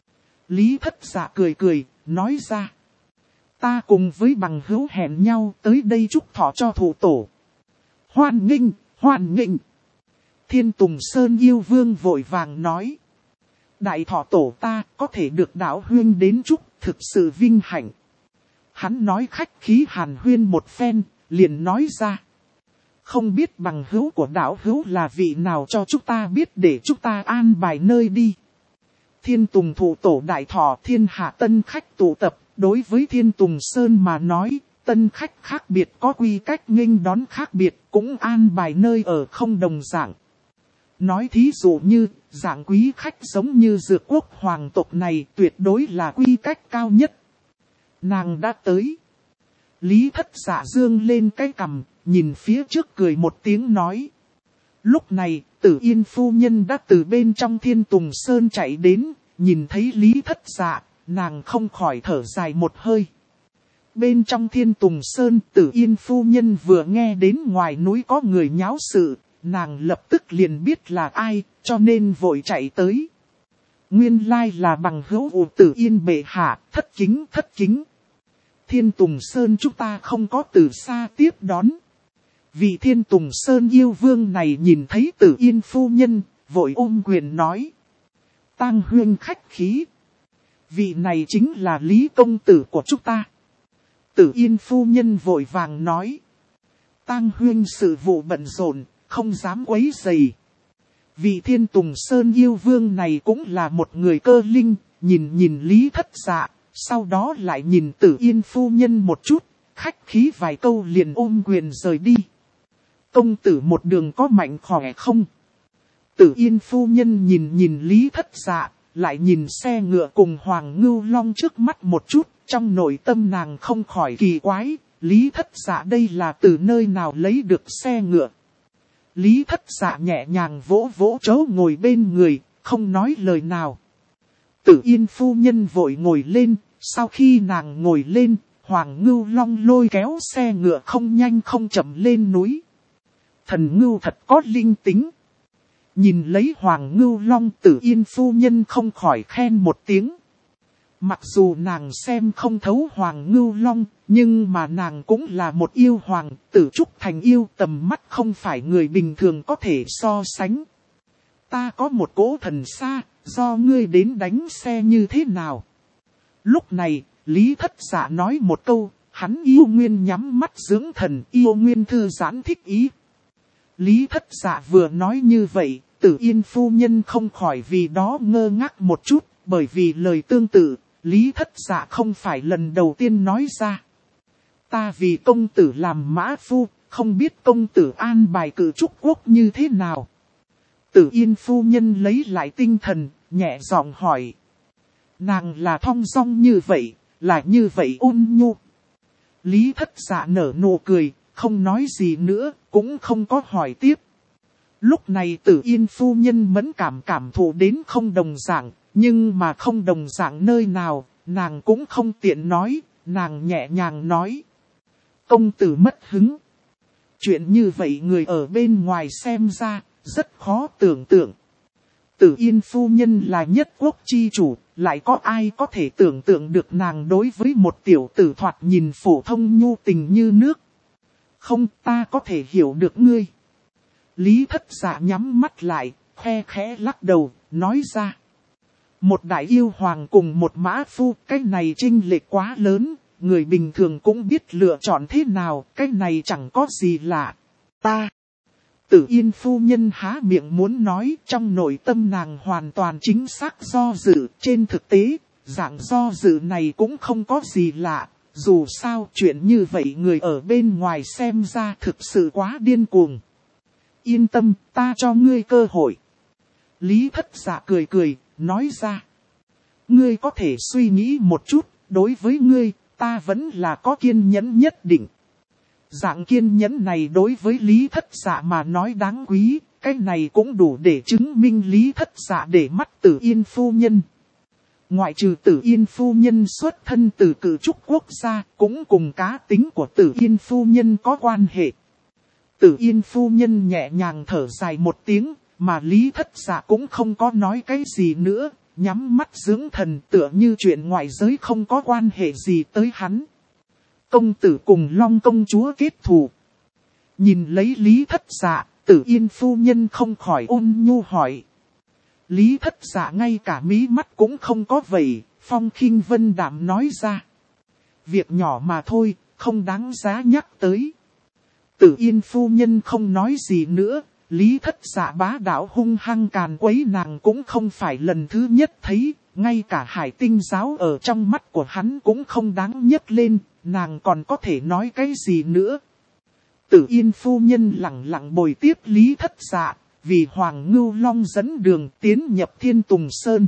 Lý Thất Dạ cười cười, nói ra. Ta cùng với bằng hữu hẹn nhau tới đây chúc thọ cho thụ tổ. Hoan nghênh, hoan nghênh. Thiên Tùng Sơn yêu vương vội vàng nói. Đại thọ tổ ta có thể được đạo huyên đến chúc, thực sự vinh hạnh. Hắn nói khách khí hàn huyên một phen, liền nói ra. Không biết bằng hữu của đạo hữu là vị nào cho chúng ta biết để chúng ta an bài nơi đi. Thiên Tùng thụ tổ đại thọ thiên hạ tân khách tụ tập, đối với Thiên Tùng Sơn mà nói, tân khách khác biệt có quy cách nghênh đón khác biệt, cũng an bài nơi ở không đồng dạng. Nói thí dụ như, dạng quý khách giống như Dược Quốc hoàng tộc này tuyệt đối là quy cách cao nhất. Nàng đã tới. Lý Thất Dạ dương lên cái cằm, nhìn phía trước cười một tiếng nói. Lúc này, Tử Yên phu nhân đã từ bên trong Thiên Tùng Sơn chạy đến, nhìn thấy Lý Thất Dạ, nàng không khỏi thở dài một hơi. Bên trong Thiên Tùng Sơn, Tử Yên phu nhân vừa nghe đến ngoài núi có người nháo sự, nàng lập tức liền biết là ai, cho nên vội chạy tới. Nguyên lai là bằng hữu của Tử Yên bệ hạ, thất kính. Thiên Tùng Sơn chúng ta không có từ xa tiếp đón. Vị Thiên Tùng Sơn yêu vương này nhìn thấy Tử Yên phu nhân, vội ôm quyền nói. Tang huyên khách khí. Vị này chính là Lý công tử của chúng ta. Tử Yên phu nhân vội vàng nói. Tang huyên sự vụ bận rộn, không dám quấy rầy. Vị Thiên Tùng Sơn yêu vương này cũng là một người cơ linh, nhìn Lý Thất Dạ, sau đó lại nhìn Tử Yên phu nhân một chút, khách khí vài câu liền ôm quyền rời đi. Công tử một đường có mạnh khỏe không? Tử Yên phu nhân nhìn Lý Thất Dạ, lại nhìn xe ngựa cùng Hoàng Ngưu Long trước mắt một chút, trong nội tâm nàng không khỏi kỳ quái, Lý Thất Dạ đây là từ nơi nào lấy được xe ngựa. Lý Thất Dạ nhẹ nhàng vỗ vỗ chỗ ngồi bên người, không nói lời nào. Tử Yên phu nhân vội ngồi lên, sau khi nàng ngồi lên, Hoàng Ngưu Long lôi kéo xe ngựa không nhanh không chậm lên núi. Thần Ngưu thật có linh tính. Nhìn lấy Hoàng Ngưu Long, Tử Yên phu nhân không khỏi khen một tiếng. Mặc dù nàng xem không thấu Hoàng Ngưu Long, nhưng mà nàng cũng là một yêu hoàng, tử trúc thành yêu, tầm mắt không phải người bình thường có thể so sánh. Ta có một cỗ thần xa, do ngươi đến đánh xe như thế nào? Lúc này, Lý Thất Dạ nói một câu, hắn yêu nguyên nhắm mắt dưỡng thần, yêu nguyên thư giãn thích ý. Lý Thất Dạ vừa nói như vậy, Tử Yên phu nhân không khỏi vì đó ngơ ngác một chút, bởi vì lời tương tự, Lý Thất Dạ không phải lần đầu tiên nói ra. Ta vì công tử làm mã phu, không biết công tử an bài cử trúc quốc như thế nào. Tử Yên phu nhân lấy lại tinh thần, nhẹ giọng hỏi. Nàng là thong dong như vậy, là như vậy ôn nhu. Lý Thất Dạ nở nụ cười, không nói gì nữa, cũng không có hỏi tiếp. Lúc này Tử Yên phu nhân mẫn cảm thụ đến không đồng dạng, nhưng mà không đồng dạng nơi nào, nàng cũng không tiện nói, nàng nhẹ nhàng nói. Công tử mất hứng. Chuyện như vậy người ở bên ngoài xem ra, rất khó tưởng tượng. Tử Yên phu nhân là nhất quốc chi chủ, lại có ai có thể tưởng tượng được nàng đối với một tiểu tử thoạt nhìn phổ thông nhu tình như nước. Không, ta có thể hiểu được ngươi. Lý Thất Dạ nhắm mắt lại, khe khẽ lắc đầu, nói ra. Một đại yêu hoàng cùng một mã phu, cái này chênh lệch quá lớn, người bình thường cũng biết lựa chọn thế nào, cái này chẳng có gì lạ. Ta. Tử Yên phu nhân há miệng muốn nói, trong nội tâm nàng hoàn toàn chính xác do dự, trên thực tế, dạng do dự này cũng không có gì lạ, dù sao chuyện như vậy người ở bên ngoài xem ra thực sự quá điên cuồng. Yên tâm, ta cho ngươi cơ hội. Lý Thất Dạ cười, nói ra. Ngươi có thể suy nghĩ một chút, đối với ngươi, ta vẫn là có kiên nhẫn nhất định. Dạng kiên nhẫn này đối với Lý Thất Dạ mà nói đáng quý, cái này cũng đủ để chứng minh Lý Thất Dạ để mắt Tử Yên phu nhân. Ngoại trừ Tử Yên phu nhân xuất thân từ cử trúc quốc gia, cũng cùng cá tính của Tử Yên phu nhân có quan hệ. Tử Yên phu nhân nhẹ nhàng thở dài một tiếng, mà Lý Thất Dạ cũng không có nói cái gì nữa, nhắm mắt dưỡng thần tựa như chuyện ngoại giới không có quan hệ gì tới hắn. Công tử cùng Long công chúa kết thù. Nhìn lấy Lý Thất Dạ, Tử Yên phu nhân không khỏi ôn nhu hỏi. Lý Thất Dạ ngay cả mí mắt cũng không có vậy, phong khinh vân đạm nói ra. Việc nhỏ mà thôi, không đáng giá nhắc tới. Tử Yên phu nhân không nói gì nữa, Lý Thất Dạ bá đạo hung hăng càn quấy nàng cũng không phải lần thứ nhất thấy, ngay cả Hải Tinh giáo ở trong mắt của hắn cũng không đáng nhấc lên, nàng còn có thể nói cái gì nữa. Tử Yên phu nhân lặng lặng bồi tiếp Lý Thất Dạ, vì Hoàng Ngưu Long dẫn đường tiến nhập Thiên Tùng Sơn.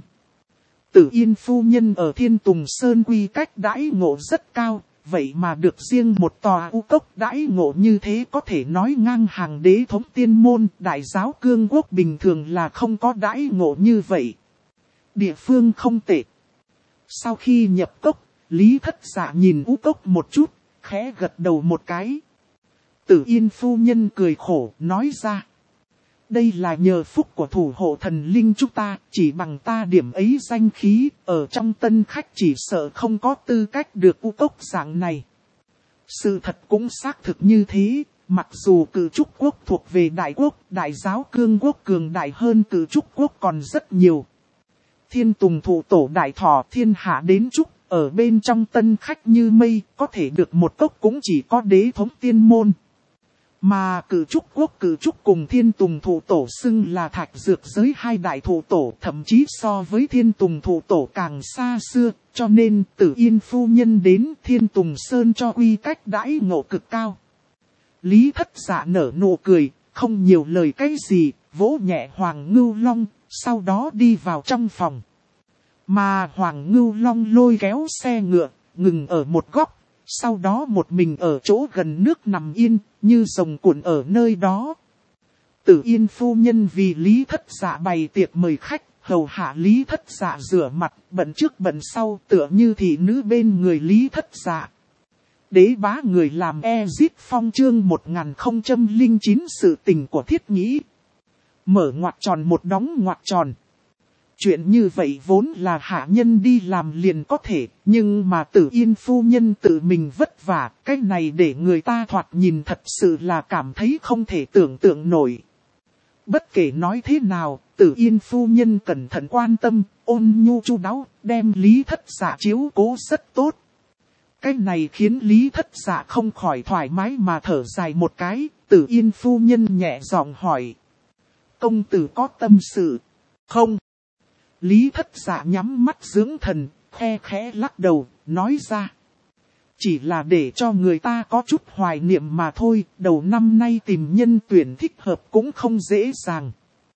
Tử Yên phu nhân ở Thiên Tùng Sơn quy cách đãi ngộ rất cao, vậy mà được riêng một tòa u cốc đãi ngộ như thế có thể nói ngang hàng đế thống tiên môn, đại giáo cương quốc bình thường là không có đãi ngộ như vậy. Địa phương không tệ. Sau khi nhập cốc, Lý Thất Dạ nhìn U Cốc một chút, khẽ gật đầu một cái. Tử Yên phu nhân cười khổ, nói ra. Đây là nhờ phúc của thủ hộ thần linh chúng ta, chỉ bằng ta điểm ấy danh khí, ở trong tân khách chỉ sợ không có tư cách được U Cốc dạng này. Sự thật cũng xác thực như thế, mặc dù Cử Trúc quốc thuộc về đại quốc, đại giáo cương quốc cường đại hơn Cử Trúc quốc còn rất nhiều. Thiên Tùng thủ tổ đại thọ thiên hạ đến Trúc, ở bên trong tân khách như mây, có thể được một cốc cũng chỉ có đế thống tiên môn. Mà Cử Trúc quốc Cử Trúc cùng Thiên Tùng thủ tổ xưng là thạch dược giới hai đại thủ tổ, thậm chí so với Thiên Tùng thủ tổ càng xa xưa, cho nên Tử Yên phu nhân đến Thiên Tùng Sơn cho quy cách đãi ngộ cực cao. Lý Thất Dạ nở nụ cười, không nhiều lời cái gì, vỗ nhẹ Hoàng Ngưu Long, sau đó đi vào trong phòng. Mà Hoàng Ngưu Long lôi kéo xe ngựa, ngừng ở một góc, sau đó một mình ở chỗ gần nước nằm yên, như rồng cuộn ở nơi đó. Tử Yên phu nhân vì Lý Thất Dạ bày tiệc mời khách, hầu hạ Lý Thất Dạ rửa mặt, bận trước bận sau tựa như thị nữ bên người Lý Thất Dạ. Đế bá người làm Ezit Phong chương 1009 sự tình của Thiết Nhĩ. Mở ngoặc tròn một đóng ngoặc tròn. Chuyện như vậy vốn là hạ nhân đi làm liền có thể, nhưng mà Tử Yên phu nhân tự mình vất vả, cái này để người ta thoạt nhìn thật sự là cảm thấy không thể tưởng tượng nổi. Bất kể nói thế nào, Tử Yên phu nhân cẩn thận quan tâm, ôn nhu chu đáo, đem Lý Thất Dạ chiếu cố rất tốt. Cái này khiến Lý Thất Dạ không khỏi thoải mái mà thở dài một cái, Tử Yên phu nhân nhẹ giọng hỏi. Công tử có tâm sự, không? Lý Thất Dạ nhắm mắt dưỡng thần, khe khẽ lắc đầu, nói ra. Chỉ là để cho người ta có chút hoài niệm mà thôi, đầu năm nay tìm nhân tuyển thích hợp cũng không dễ dàng.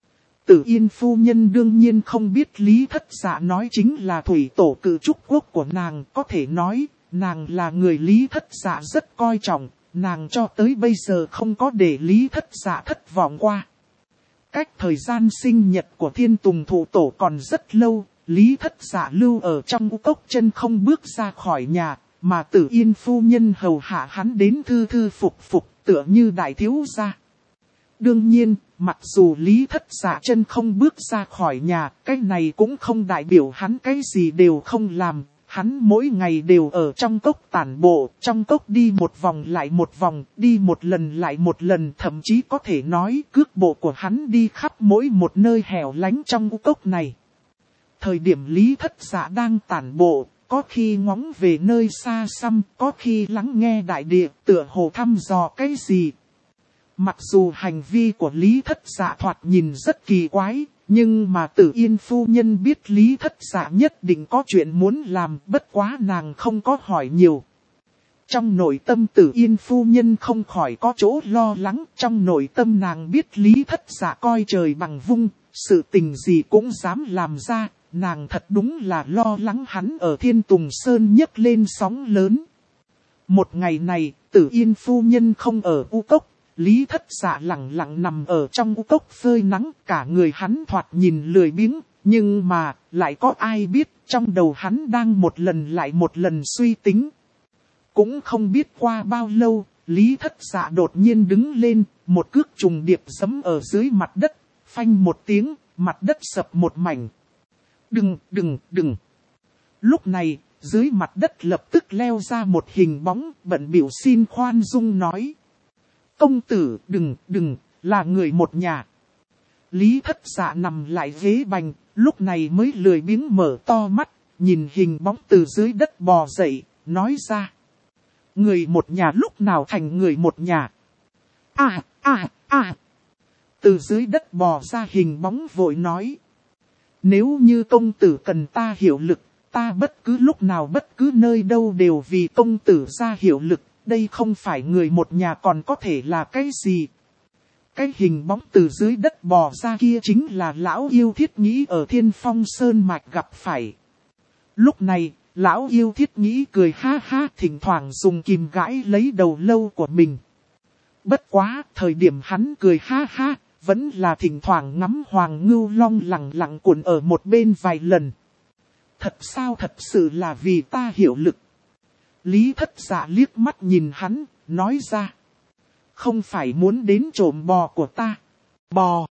Tử Yên phu nhân đương nhiên không biết Lý Thất Dạ nói chính là thủy tổ Cử Trúc quốc của nàng, có thể nói, nàng là người Lý Thất Dạ rất coi trọng, nàng cho tới bây giờ không có để Lý Thất Dạ thất vọng qua. Cách thời gian sinh nhật của Thiên Tùng thủ tổ còn rất lâu, Lý Thất Dạ lưu ở trong U Cốc chân không bước ra khỏi nhà, mà Tử Yên phu nhân hầu hạ hắn đến thư thư phục phục tựa như đại thiếu gia. Đương nhiên, mặc dù Lý Thất Dạ chân không bước ra khỏi nhà, cái này cũng không đại biểu hắn cái gì đều không làm. Hắn mỗi ngày đều ở trong cốc tản bộ, trong cốc đi một vòng lại một vòng, đi một lần lại một lần, thậm chí có thể nói cước bộ của hắn đi khắp mỗi một nơi hẻo lánh trong cốc này. Thời điểm Lý Thất Dạ đang tản bộ, có khi ngóng về nơi xa xăm, có khi lắng nghe đại địa, tựa hồ thăm dò cái gì. Mặc dù hành vi của Lý Thất Dạ thoạt nhìn rất kỳ quái, nhưng mà Tử Yên phu nhân biết Lý Thất Dạ nhất định có chuyện muốn làm, bất quá nàng không có hỏi nhiều. Trong nội tâm Tử Yên phu nhân không khỏi có chỗ lo lắng, trong nội tâm nàng biết Lý Thất Dạ coi trời bằng vung, sự tình gì cũng dám làm ra, nàng thật đúng là lo lắng hắn ở Thiên Tùng Sơn nhấc lên sóng lớn. Một ngày này, Tử Yên phu nhân không ở U Cốc. Lý Thất Dạ lặng lặng nằm ở trong U Cốc phơi nắng, cả người hắn thoạt nhìn lười biếng, nhưng mà, lại có ai biết, trong đầu hắn đang một lần lại một lần suy tính. Cũng không biết qua bao lâu, Lý Thất Dạ đột nhiên đứng lên, một cước trùng điệp giẫm ở dưới mặt đất, phanh một tiếng, mặt đất sập một mảnh. Đừng. Lúc này, dưới mặt đất lập tức leo ra một hình bóng, bận bịu xin khoan dung nói. Công tử, đừng, là người một nhà. Lý Thất Dạ nằm lại ghế bành, lúc này mới lười biếng mở to mắt, nhìn hình bóng từ dưới đất bò dậy, nói ra. Người một nhà lúc nào thành người một nhà? Từ dưới đất bò ra hình bóng vội nói. Nếu như công tử cần ta hiệu lực, ta bất cứ lúc nào bất cứ nơi đâu đều vì công tử ra hiệu lực. Đây không phải người một nhà còn có thể là cái gì. Cái hình bóng từ dưới đất bò ra kia chính là lão yêu Thiết Nhĩ ở Thiên Phong Sơn Mạch gặp phải. Lúc này, lão yêu Thiết Nhĩ cười ha ha, thỉnh thoảng dùng kìm gãi lấy đầu lâu của mình. Bất quá, thời điểm hắn cười ha ha, vẫn là thỉnh thoảng ngắm Hoàng Ngưu Long lặng lặng cuộn ở một bên vài lần. Thật sao, thật sự là vì ta hiệu lực. Lý Thất Dạ liếc mắt nhìn hắn, nói ra. Không phải muốn đến trộm bò của ta. Bò.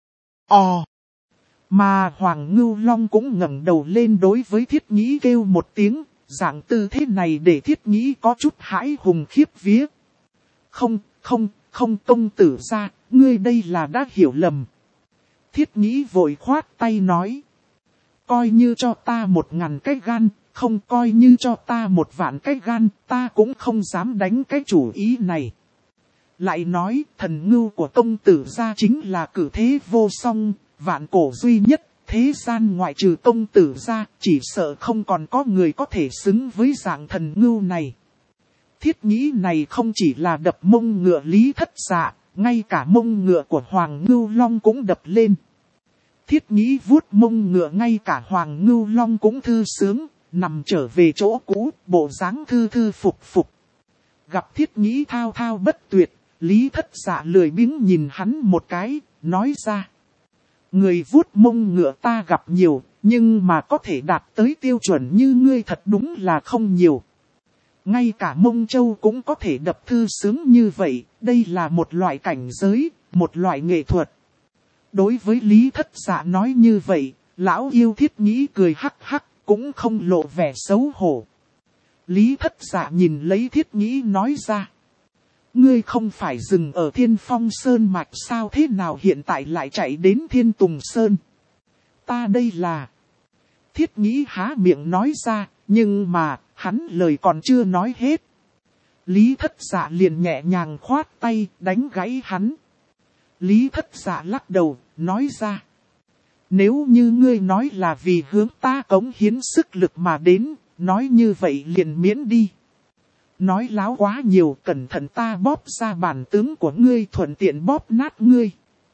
Mà Hoàng Ngưu Long cũng ngẩng đầu lên đối với Thiết Nhĩ kêu một tiếng, dạng tư thế này để Thiết Nhĩ có chút hãi hùng khiếp vía. Không, công tử gia, ngươi đây là đã hiểu lầm. Thiết Nhĩ vội khoát tay nói. Coi như cho ta 1000 cái gan, không coi như cho ta 1.000 cái gan, ta cũng không dám đánh cái chủ ý này. Lại nói, thần ngưu của công tử gia chính là cử thế vô song, vạn cổ duy nhất, thế gian ngoại trừ công tử gia, chỉ sợ không còn có người có thể xứng với dạng thần ngưu này. Thiết Nhĩ này không chỉ là đập mông ngựa Lý Thất Dạ, ngay cả mông ngựa của Hoàng Ngưu Long cũng đập lên. Thiết Nhĩ vuốt mông ngựa, ngay cả Hoàng Ngưu Long cũng thư sướng, nằm trở về chỗ cũ, bộ dáng thư thư phục phục. Gặp Thiết Nhĩ thao thao bất tuyệt, Lý Thất Dạ lười biếng nhìn hắn một cái, nói ra. Người vuốt mông ngựa ta gặp nhiều, nhưng mà có thể đạt tới tiêu chuẩn như ngươi thật đúng là không nhiều. Ngay cả Mông Châu cũng có thể đập thư sướng như vậy, đây là một loại cảnh giới, một loại nghệ thuật. Đối với Lý Thất Dạ nói như vậy, lão yêu Thiết Nhĩ cười hắc hắc, cũng không lộ vẻ xấu hổ. Lý Thất Dạ nhìn lấy Thiết Nhĩ nói ra. Ngươi không phải dừng ở Thiên Phong Sơn Mạch sao, thế nào hiện tại lại chạy đến Thiên Tùng Sơn? Ta đây là... Thiết Nhĩ há miệng nói ra, nhưng mà, hắn lời còn chưa nói hết. Lý Thất Dạ liền nhẹ nhàng khoát tay, đánh gãy hắn. Lý Thất Dạ lắc đầu, nói ra. Nếu như ngươi nói là vì hướng ta cống hiến sức lực mà đến, nói như vậy liền miễn đi. Nói láo quá nhiều, cẩn thận ta bóp ra bản tướng của ngươi, thuận tiện bóp nát ngươi.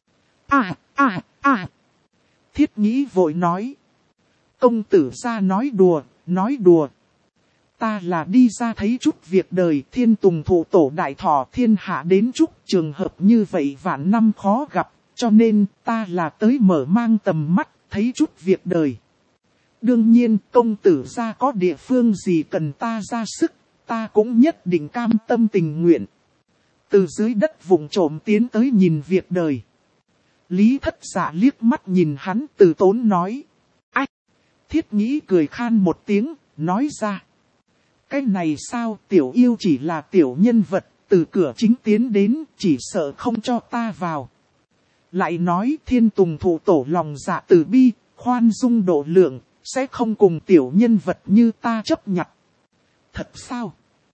Thiết Nhĩ vội nói. Công tử gia nói đùa. Ta là đi ra thấy chút việc đời, Thiên Tùng thụ tổ đại thọ thiên hạ đến chút trường hợp như vậy vạn năm khó gặp, cho nên ta là tới mở mang tầm mắt, thấy chút việc đời. Đương nhiên công tử gia có địa phương gì cần ta ra sức, ta cũng nhất định cam tâm tình nguyện. Từ dưới đất vùng trộm tiến tới nhìn việc đời. Lý Thất Dạ liếc mắt nhìn hắn, từ tốn nói. Ách! Thiết Nhĩ cười khan một tiếng, nói ra. Cái này sao, tiểu yêu chỉ là tiểu nhân vật, từ cửa chính tiến đến, chỉ sợ không cho ta vào. Lại nói Thiên Tùng thụ tổ lòng dạ từ bi, khoan dung độ lượng, sẽ không cùng tiểu nhân vật như ta chấp nhặt. Thật sao?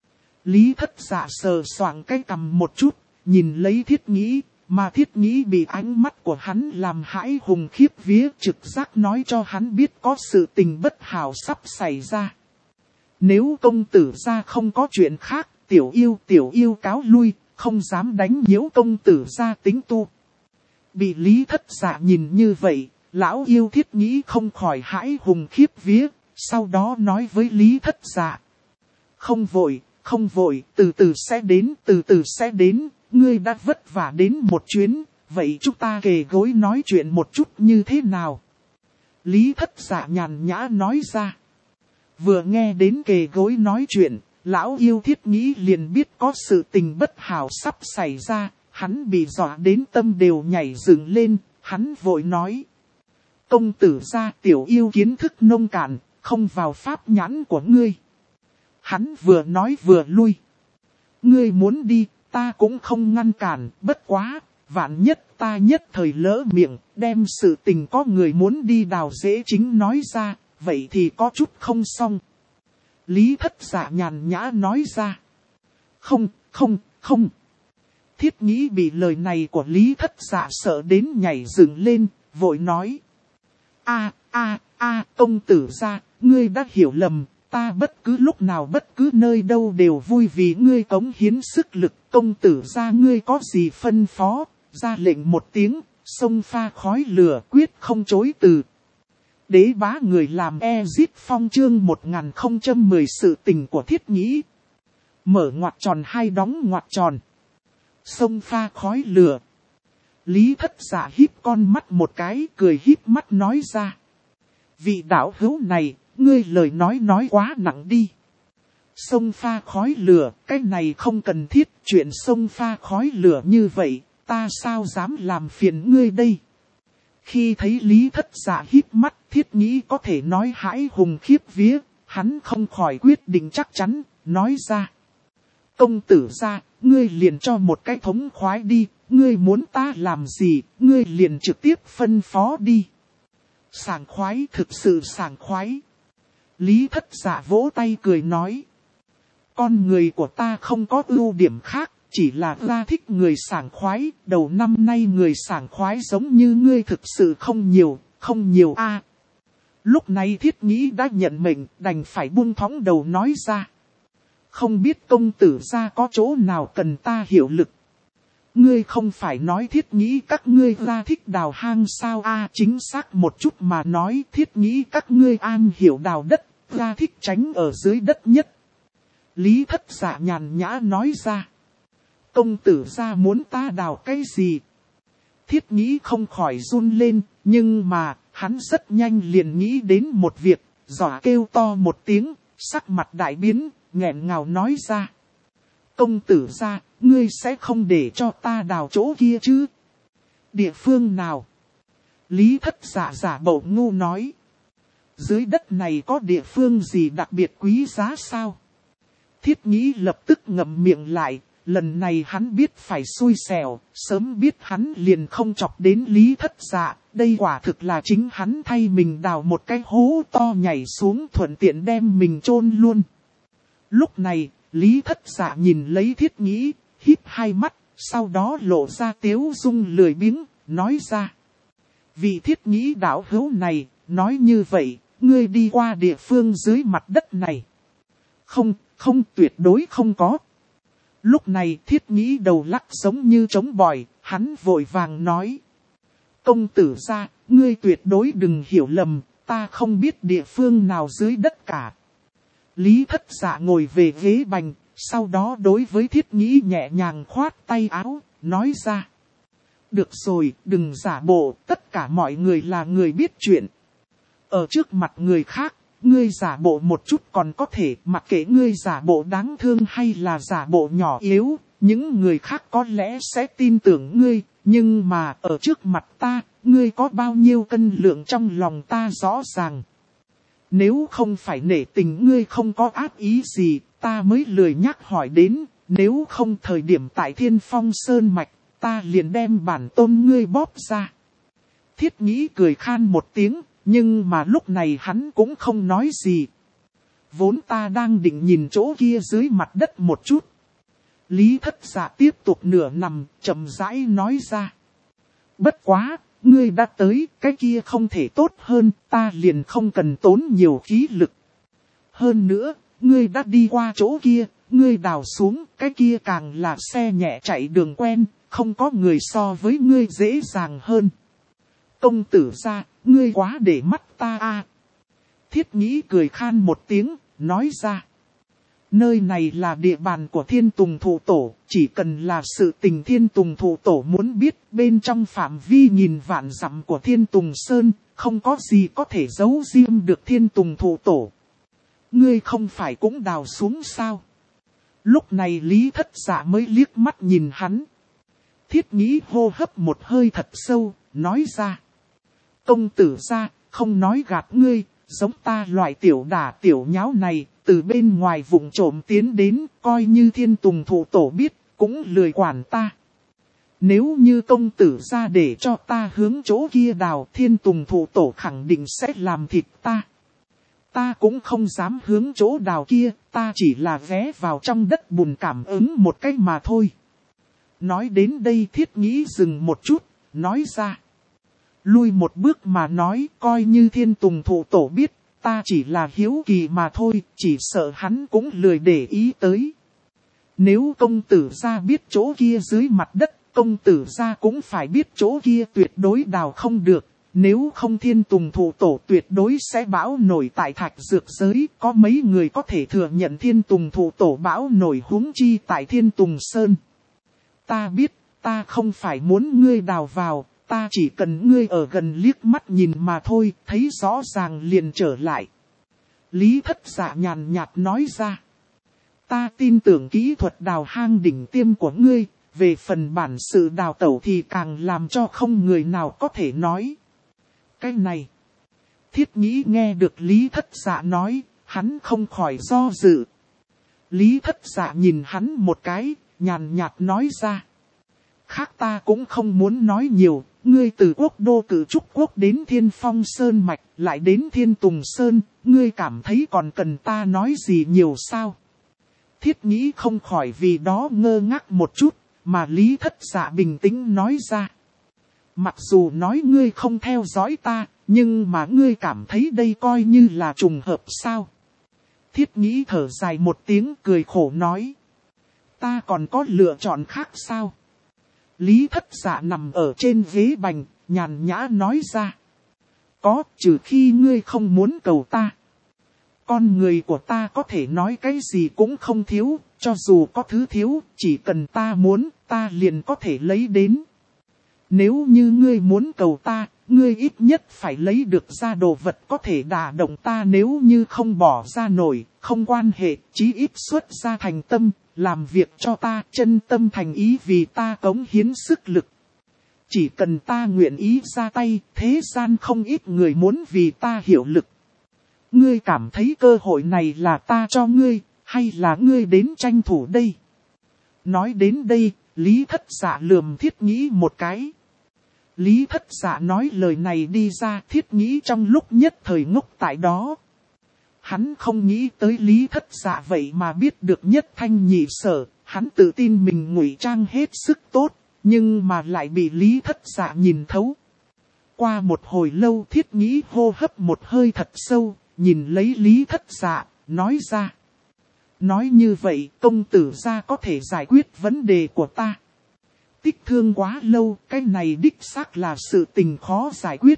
Lý Thất Dạ sờ soạng cái cằm một chút, nhìn lấy Thiết Nhĩ, mà Thiết Nhĩ bị ánh mắt của hắn làm hãi hùng khiếp vía, trực giác nói cho hắn biết có sự tình bất hảo sắp xảy ra. Nếu công tử gia không có chuyện khác, tiểu yêu cáo lui, không dám đánh nhiễu công tử gia tính tu. Bị Lý Thất Dạ nhìn như vậy, lão yêu Thiết Nhĩ không khỏi hãi hùng khiếp vía, sau đó nói với Lý Thất Dạ. Không vội, từ từ sẽ đến, ngươi đã vất vả đến một chuyến, vậy chúng ta kề gối nói chuyện một chút như thế nào? Lý Thất Dạ nhàn nhã nói ra. Vừa nghe đến kề gối nói chuyện, lão yêu Thiết Nhĩ liền biết có sự tình bất hảo sắp xảy ra, hắn bị dọa đến tâm đều nhảy dựng lên, hắn vội nói. Công tử gia, tiểu yêu kiến thức nông cạn, không vào pháp nhãn của ngươi. Hắn vừa nói vừa lui. Ngươi muốn đi, ta cũng không ngăn cản, bất quá, vạn nhất ta nhất thời lỡ miệng, đem sự tình có người muốn đi đào dễ chính nói ra, vậy thì có chút không xong. Lý Thất Dạ nhàn nhã nói ra. Không. Thiết Nhĩ bị lời này của Lý Thất Dạ sợ đến nhảy dựng lên, vội nói. Công tử gia, ngươi đã hiểu lầm, ta bất cứ lúc nào bất cứ nơi đâu đều vui vì ngươi cống hiến sức lực. Công tử gia ngươi có gì phân phó, ra lệnh một tiếng, xông pha khói lửa quyết không chối từ. Đế bá người làm Ezit Phong chương 1010 sự tình của Thiết Nhĩ. Mở ngoặc tròn hay đóng ngoặc tròn. Xông pha khói lửa. Lý Thất Dạ híp con mắt một cái, cười híp mắt nói ra. Vị đạo hữu này, ngươi lời nói quá nặng đi. Xông pha khói lửa, cái này không cần thiết, chuyện xông pha khói lửa như vậy, ta sao dám làm phiền ngươi đây. Khi thấy Lý Thất Dạ híp mắt, Thiết Nghĩ có thể nói hãi hùng khiếp vía, hắn không khỏi quyết định chắc chắn, nói ra. Công tử gia, ngươi liền cho một cái thống khoái đi, ngươi muốn ta làm gì, ngươi liền trực tiếp phân phó đi. Sảng khoái, thực sự sảng khoái. Lý Thất Dạ vỗ tay cười nói. Con người của ta không có ưu điểm khác, chỉ là ta thích người sảng khoái, đầu năm nay người sảng khoái giống như ngươi thực sự không nhiều a. Lúc này Thiết Nghĩ đã nhận mệnh, đành phải buông thõng đầu nói ra. Không biết công tử gia có chỗ nào cần ta hiệu lực. Ngươi không phải nói Thiết Nghĩ các ngươi ra thích đào hang sao a? Chính xác một chút mà nói, Thiết Nghĩ các ngươi an hiểu đào đất, ra thích tránh ở dưới đất nhất. Lý Thất Dạ nhàn nhã nói ra. Công tử gia muốn ta đào cái gì? Thiết Nghĩ không khỏi run lên, nhưng mà, hắn rất nhanh liền nghĩ đến một việc, dọa kêu to một tiếng, sắc mặt đại biến, nghẹn ngào nói ra. Công tử gia, ngươi sẽ không để cho ta đào chỗ kia chứ? Địa phương nào? Lý Thất Dạ giả bộ ngu nói. Dưới đất này có địa phương gì đặc biệt quý giá sao? Thiết Nghĩ lập tức ngậm miệng lại, lần này hắn biết phải xui xẻo, sớm biết hắn liền không chọc đến Lý Thất Dạ, đây quả thực là chính hắn thay mình đào một cái hố to nhảy xuống thuận tiện đem mình chôn luôn. Lúc này, Lý Thất Dạ nhìn lấy Thiết Nghĩ, híp hai mắt, sau đó lộ ra tiếu dung lười biếng, nói ra. Vị Thiết Nghĩ đạo hữu này, nói như vậy, ngươi đi qua địa phương dưới mặt đất này. Không, tuyệt đối không có. Lúc này Thiết Nghĩ đầu lắc giống như trống bòi, hắn vội vàng nói. Công tử gia, ngươi tuyệt đối đừng hiểu lầm, ta không biết địa phương nào dưới đất cả. Lý Thất Dạ ngồi về ghế bành, sau đó đối với Thiết Nghĩ nhẹ nhàng khoát tay áo, nói ra. Được rồi, đừng giả bộ, tất cả mọi người là người biết chuyện. Ở trước mặt người khác, ngươi giả bộ một chút còn có thể, mặc kệ ngươi giả bộ đáng thương hay là giả bộ nhỏ yếu, những người khác có lẽ sẽ tin tưởng ngươi, nhưng mà ở trước mặt ta, ngươi có bao nhiêu cân lượng trong lòng ta rõ ràng. Nếu không phải nể tình ngươi không có ác ý gì, ta mới lười nhắc hỏi đến, nếu không thời điểm tại Thiên Phong Sơn Mạch, ta liền đem bản tôn ngươi bóp ra. Thiết Nghĩ cười khan một tiếng, nhưng mà lúc này hắn cũng không nói gì. Vốn ta đang định nhìn chỗ kia dưới mặt đất một chút. Lý Thất Dạ tiếp tục nửa nằm, chậm rãi nói ra. Bất quá, ngươi đã tới, cái kia không thể tốt hơn, ta liền không cần tốn nhiều khí lực. Hơn nữa, ngươi đã đi qua chỗ kia, ngươi đào xuống, cái kia càng là xe nhẹ chạy đường quen, không có người so với ngươi dễ dàng hơn. Công tử gia, ngươi quá để mắt ta a. Thiết Nghĩ cười khan một tiếng, nói ra. Nơi này là địa bàn của Thiên Tùng Thụ Tổ, chỉ cần là sự tình Thiên Tùng Thụ Tổ muốn biết, bên trong phạm vi nghìn vạn dặm của Thiên Tùng Sơn, không có gì có thể giấu riêng được Thiên Tùng Thụ Tổ. Ngươi không phải cũng đào xuống sao? Lúc này Lý Thất Dạ mới liếc mắt nhìn hắn. Thiết Nghĩ hô hấp một hơi thật sâu, nói ra. Công tử gia, không nói gạt ngươi, giống ta loại tiểu đả tiểu nháo này, từ bên ngoài vụng trộm tiến đến, coi như Thiên Tùng Thụ Tổ biết, cũng lười quản ta. Nếu như công tử gia để cho ta hướng chỗ kia đào, Thiên Tùng Thụ Tổ khẳng định sẽ làm thịt ta. Ta cũng không dám hướng chỗ đào kia, ta chỉ là ghé vào trong đất bùn cảm ứng một cách mà thôi. Nói đến đây Thiết Nghĩ dừng một chút, nói ra. Lui một bước mà nói, coi như Thiên Tùng Thụ Tổ biết, ta chỉ là hiếu kỳ mà thôi, chỉ sợ hắn cũng lười để ý tới. Nếu công tử gia biết chỗ kia dưới mặt đất, công tử gia cũng phải biết chỗ kia tuyệt đối đào không được. Nếu không Thiên Tùng Thụ Tổ tuyệt đối sẽ bão nổi tại thạch dược giới, có mấy người có thể thừa nhận Thiên Tùng Thụ Tổ bão nổi huống chi tại Thiên Tùng Sơn. Ta biết, ta không phải muốn ngươi đào vào, ta chỉ cần ngươi ở gần liếc mắt nhìn mà thôi, thấy rõ ràng liền trở lại. Lý Thất Dạ nhàn nhạt nói ra. Ta tin tưởng kỹ thuật đào hang đỉnh tiêm của ngươi, về phần bản sự đào tẩu thì càng làm cho không người nào có thể nói. Cái này, Thiết Nhĩ nghe được Lý Thất Dạ nói, hắn không khỏi do dự. Lý Thất Dạ nhìn hắn một cái, nhàn nhạt nói ra. Khác ta cũng không muốn nói nhiều, ngươi từ quốc đô Cử Trúc Quốc đến Thiên Phong Sơn Mạch, lại đến Thiên Tùng Sơn, ngươi cảm thấy còn cần ta nói gì nhiều sao? Thiết Nhĩ không khỏi vì đó ngơ ngác một chút, mà Lý Thất Dạ bình tĩnh nói ra. Mặc dù nói ngươi không theo dõi ta, nhưng mà ngươi cảm thấy đây coi như là trùng hợp sao? Thiết Nhĩ thở dài một tiếng cười khổ nói. Ta còn có lựa chọn khác sao? Lý Thất Dạ nằm ở trên ghế bành, nhàn nhã nói ra. Có, trừ khi ngươi không muốn cầu ta. Con người của ta có thể nói cái gì cũng không thiếu, cho dù có thứ thiếu, chỉ cần ta muốn, ta liền có thể lấy đến. Nếu như ngươi muốn cầu ta, ngươi ít nhất phải lấy được ra đồ vật có thể đả động ta, nếu như không bỏ ra nổi, không quan hệ, chí ít xuất ra thành tâm, làm việc cho ta, chân tâm thành ý vì ta cống hiến sức lực. Chỉ cần ta nguyện ý ra tay, thế gian không ít người muốn vì ta hiệu lực. Ngươi cảm thấy cơ hội này là ta cho ngươi, hay là ngươi đến tranh thủ đây? Nói đến đây, Lý Thất Dạ lườm Thiết Nhĩ một cái. Lý Thất Dạ nói lời này đi ra, Thiết Nhĩ trong lúc nhất thời ngốc tại đó. Hắn không nghĩ tới Lý Thất Dạ vậy mà biết được nhất thanh nhị sở, hắn tự tin mình ngụy trang hết sức tốt, nhưng mà lại bị Lý Thất Dạ nhìn thấu. Qua một hồi lâu Thiết Nhĩ hô hấp một hơi thật sâu, nhìn lấy Lý Thất Dạ, nói ra. Nói như vậy công tử gia có thể giải quyết vấn đề của ta. Tích thương quá lâu, cái này đích xác là sự tình khó giải quyết.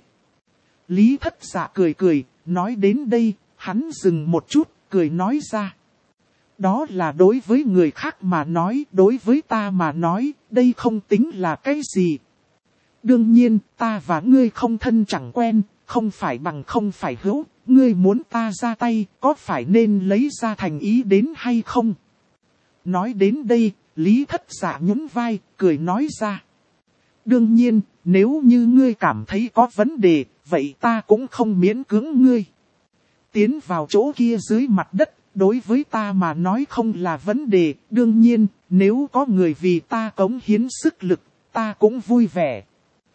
Lý Thất Dạ cười cười, nói đến đây, hắn dừng một chút, cười nói ra. Đó là đối với người khác mà nói, đối với ta mà nói, đây không tính là cái gì. Đương nhiên, ta và ngươi không thân chẳng quen, không phải bằng không phải hữu, ngươi muốn ta ra tay, có phải nên lấy ra thành ý đến hay không? Nói đến đây, Lý Thất Dạ nhún vai, cười nói ra. Đương nhiên, nếu như ngươi cảm thấy có vấn đề, vậy ta cũng không miễn cưỡng ngươi. Tiến vào chỗ kia dưới mặt đất, đối với ta mà nói không là vấn đề, đương nhiên, nếu có người vì ta cống hiến sức lực, ta cũng vui vẻ.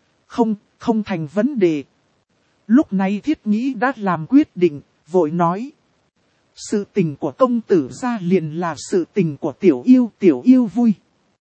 Không thành vấn đề. Lúc này Thiết Nhĩ đã làm quyết định, vội nói. Sự tình của công tử gia liền là sự tình của tiểu yêu vui.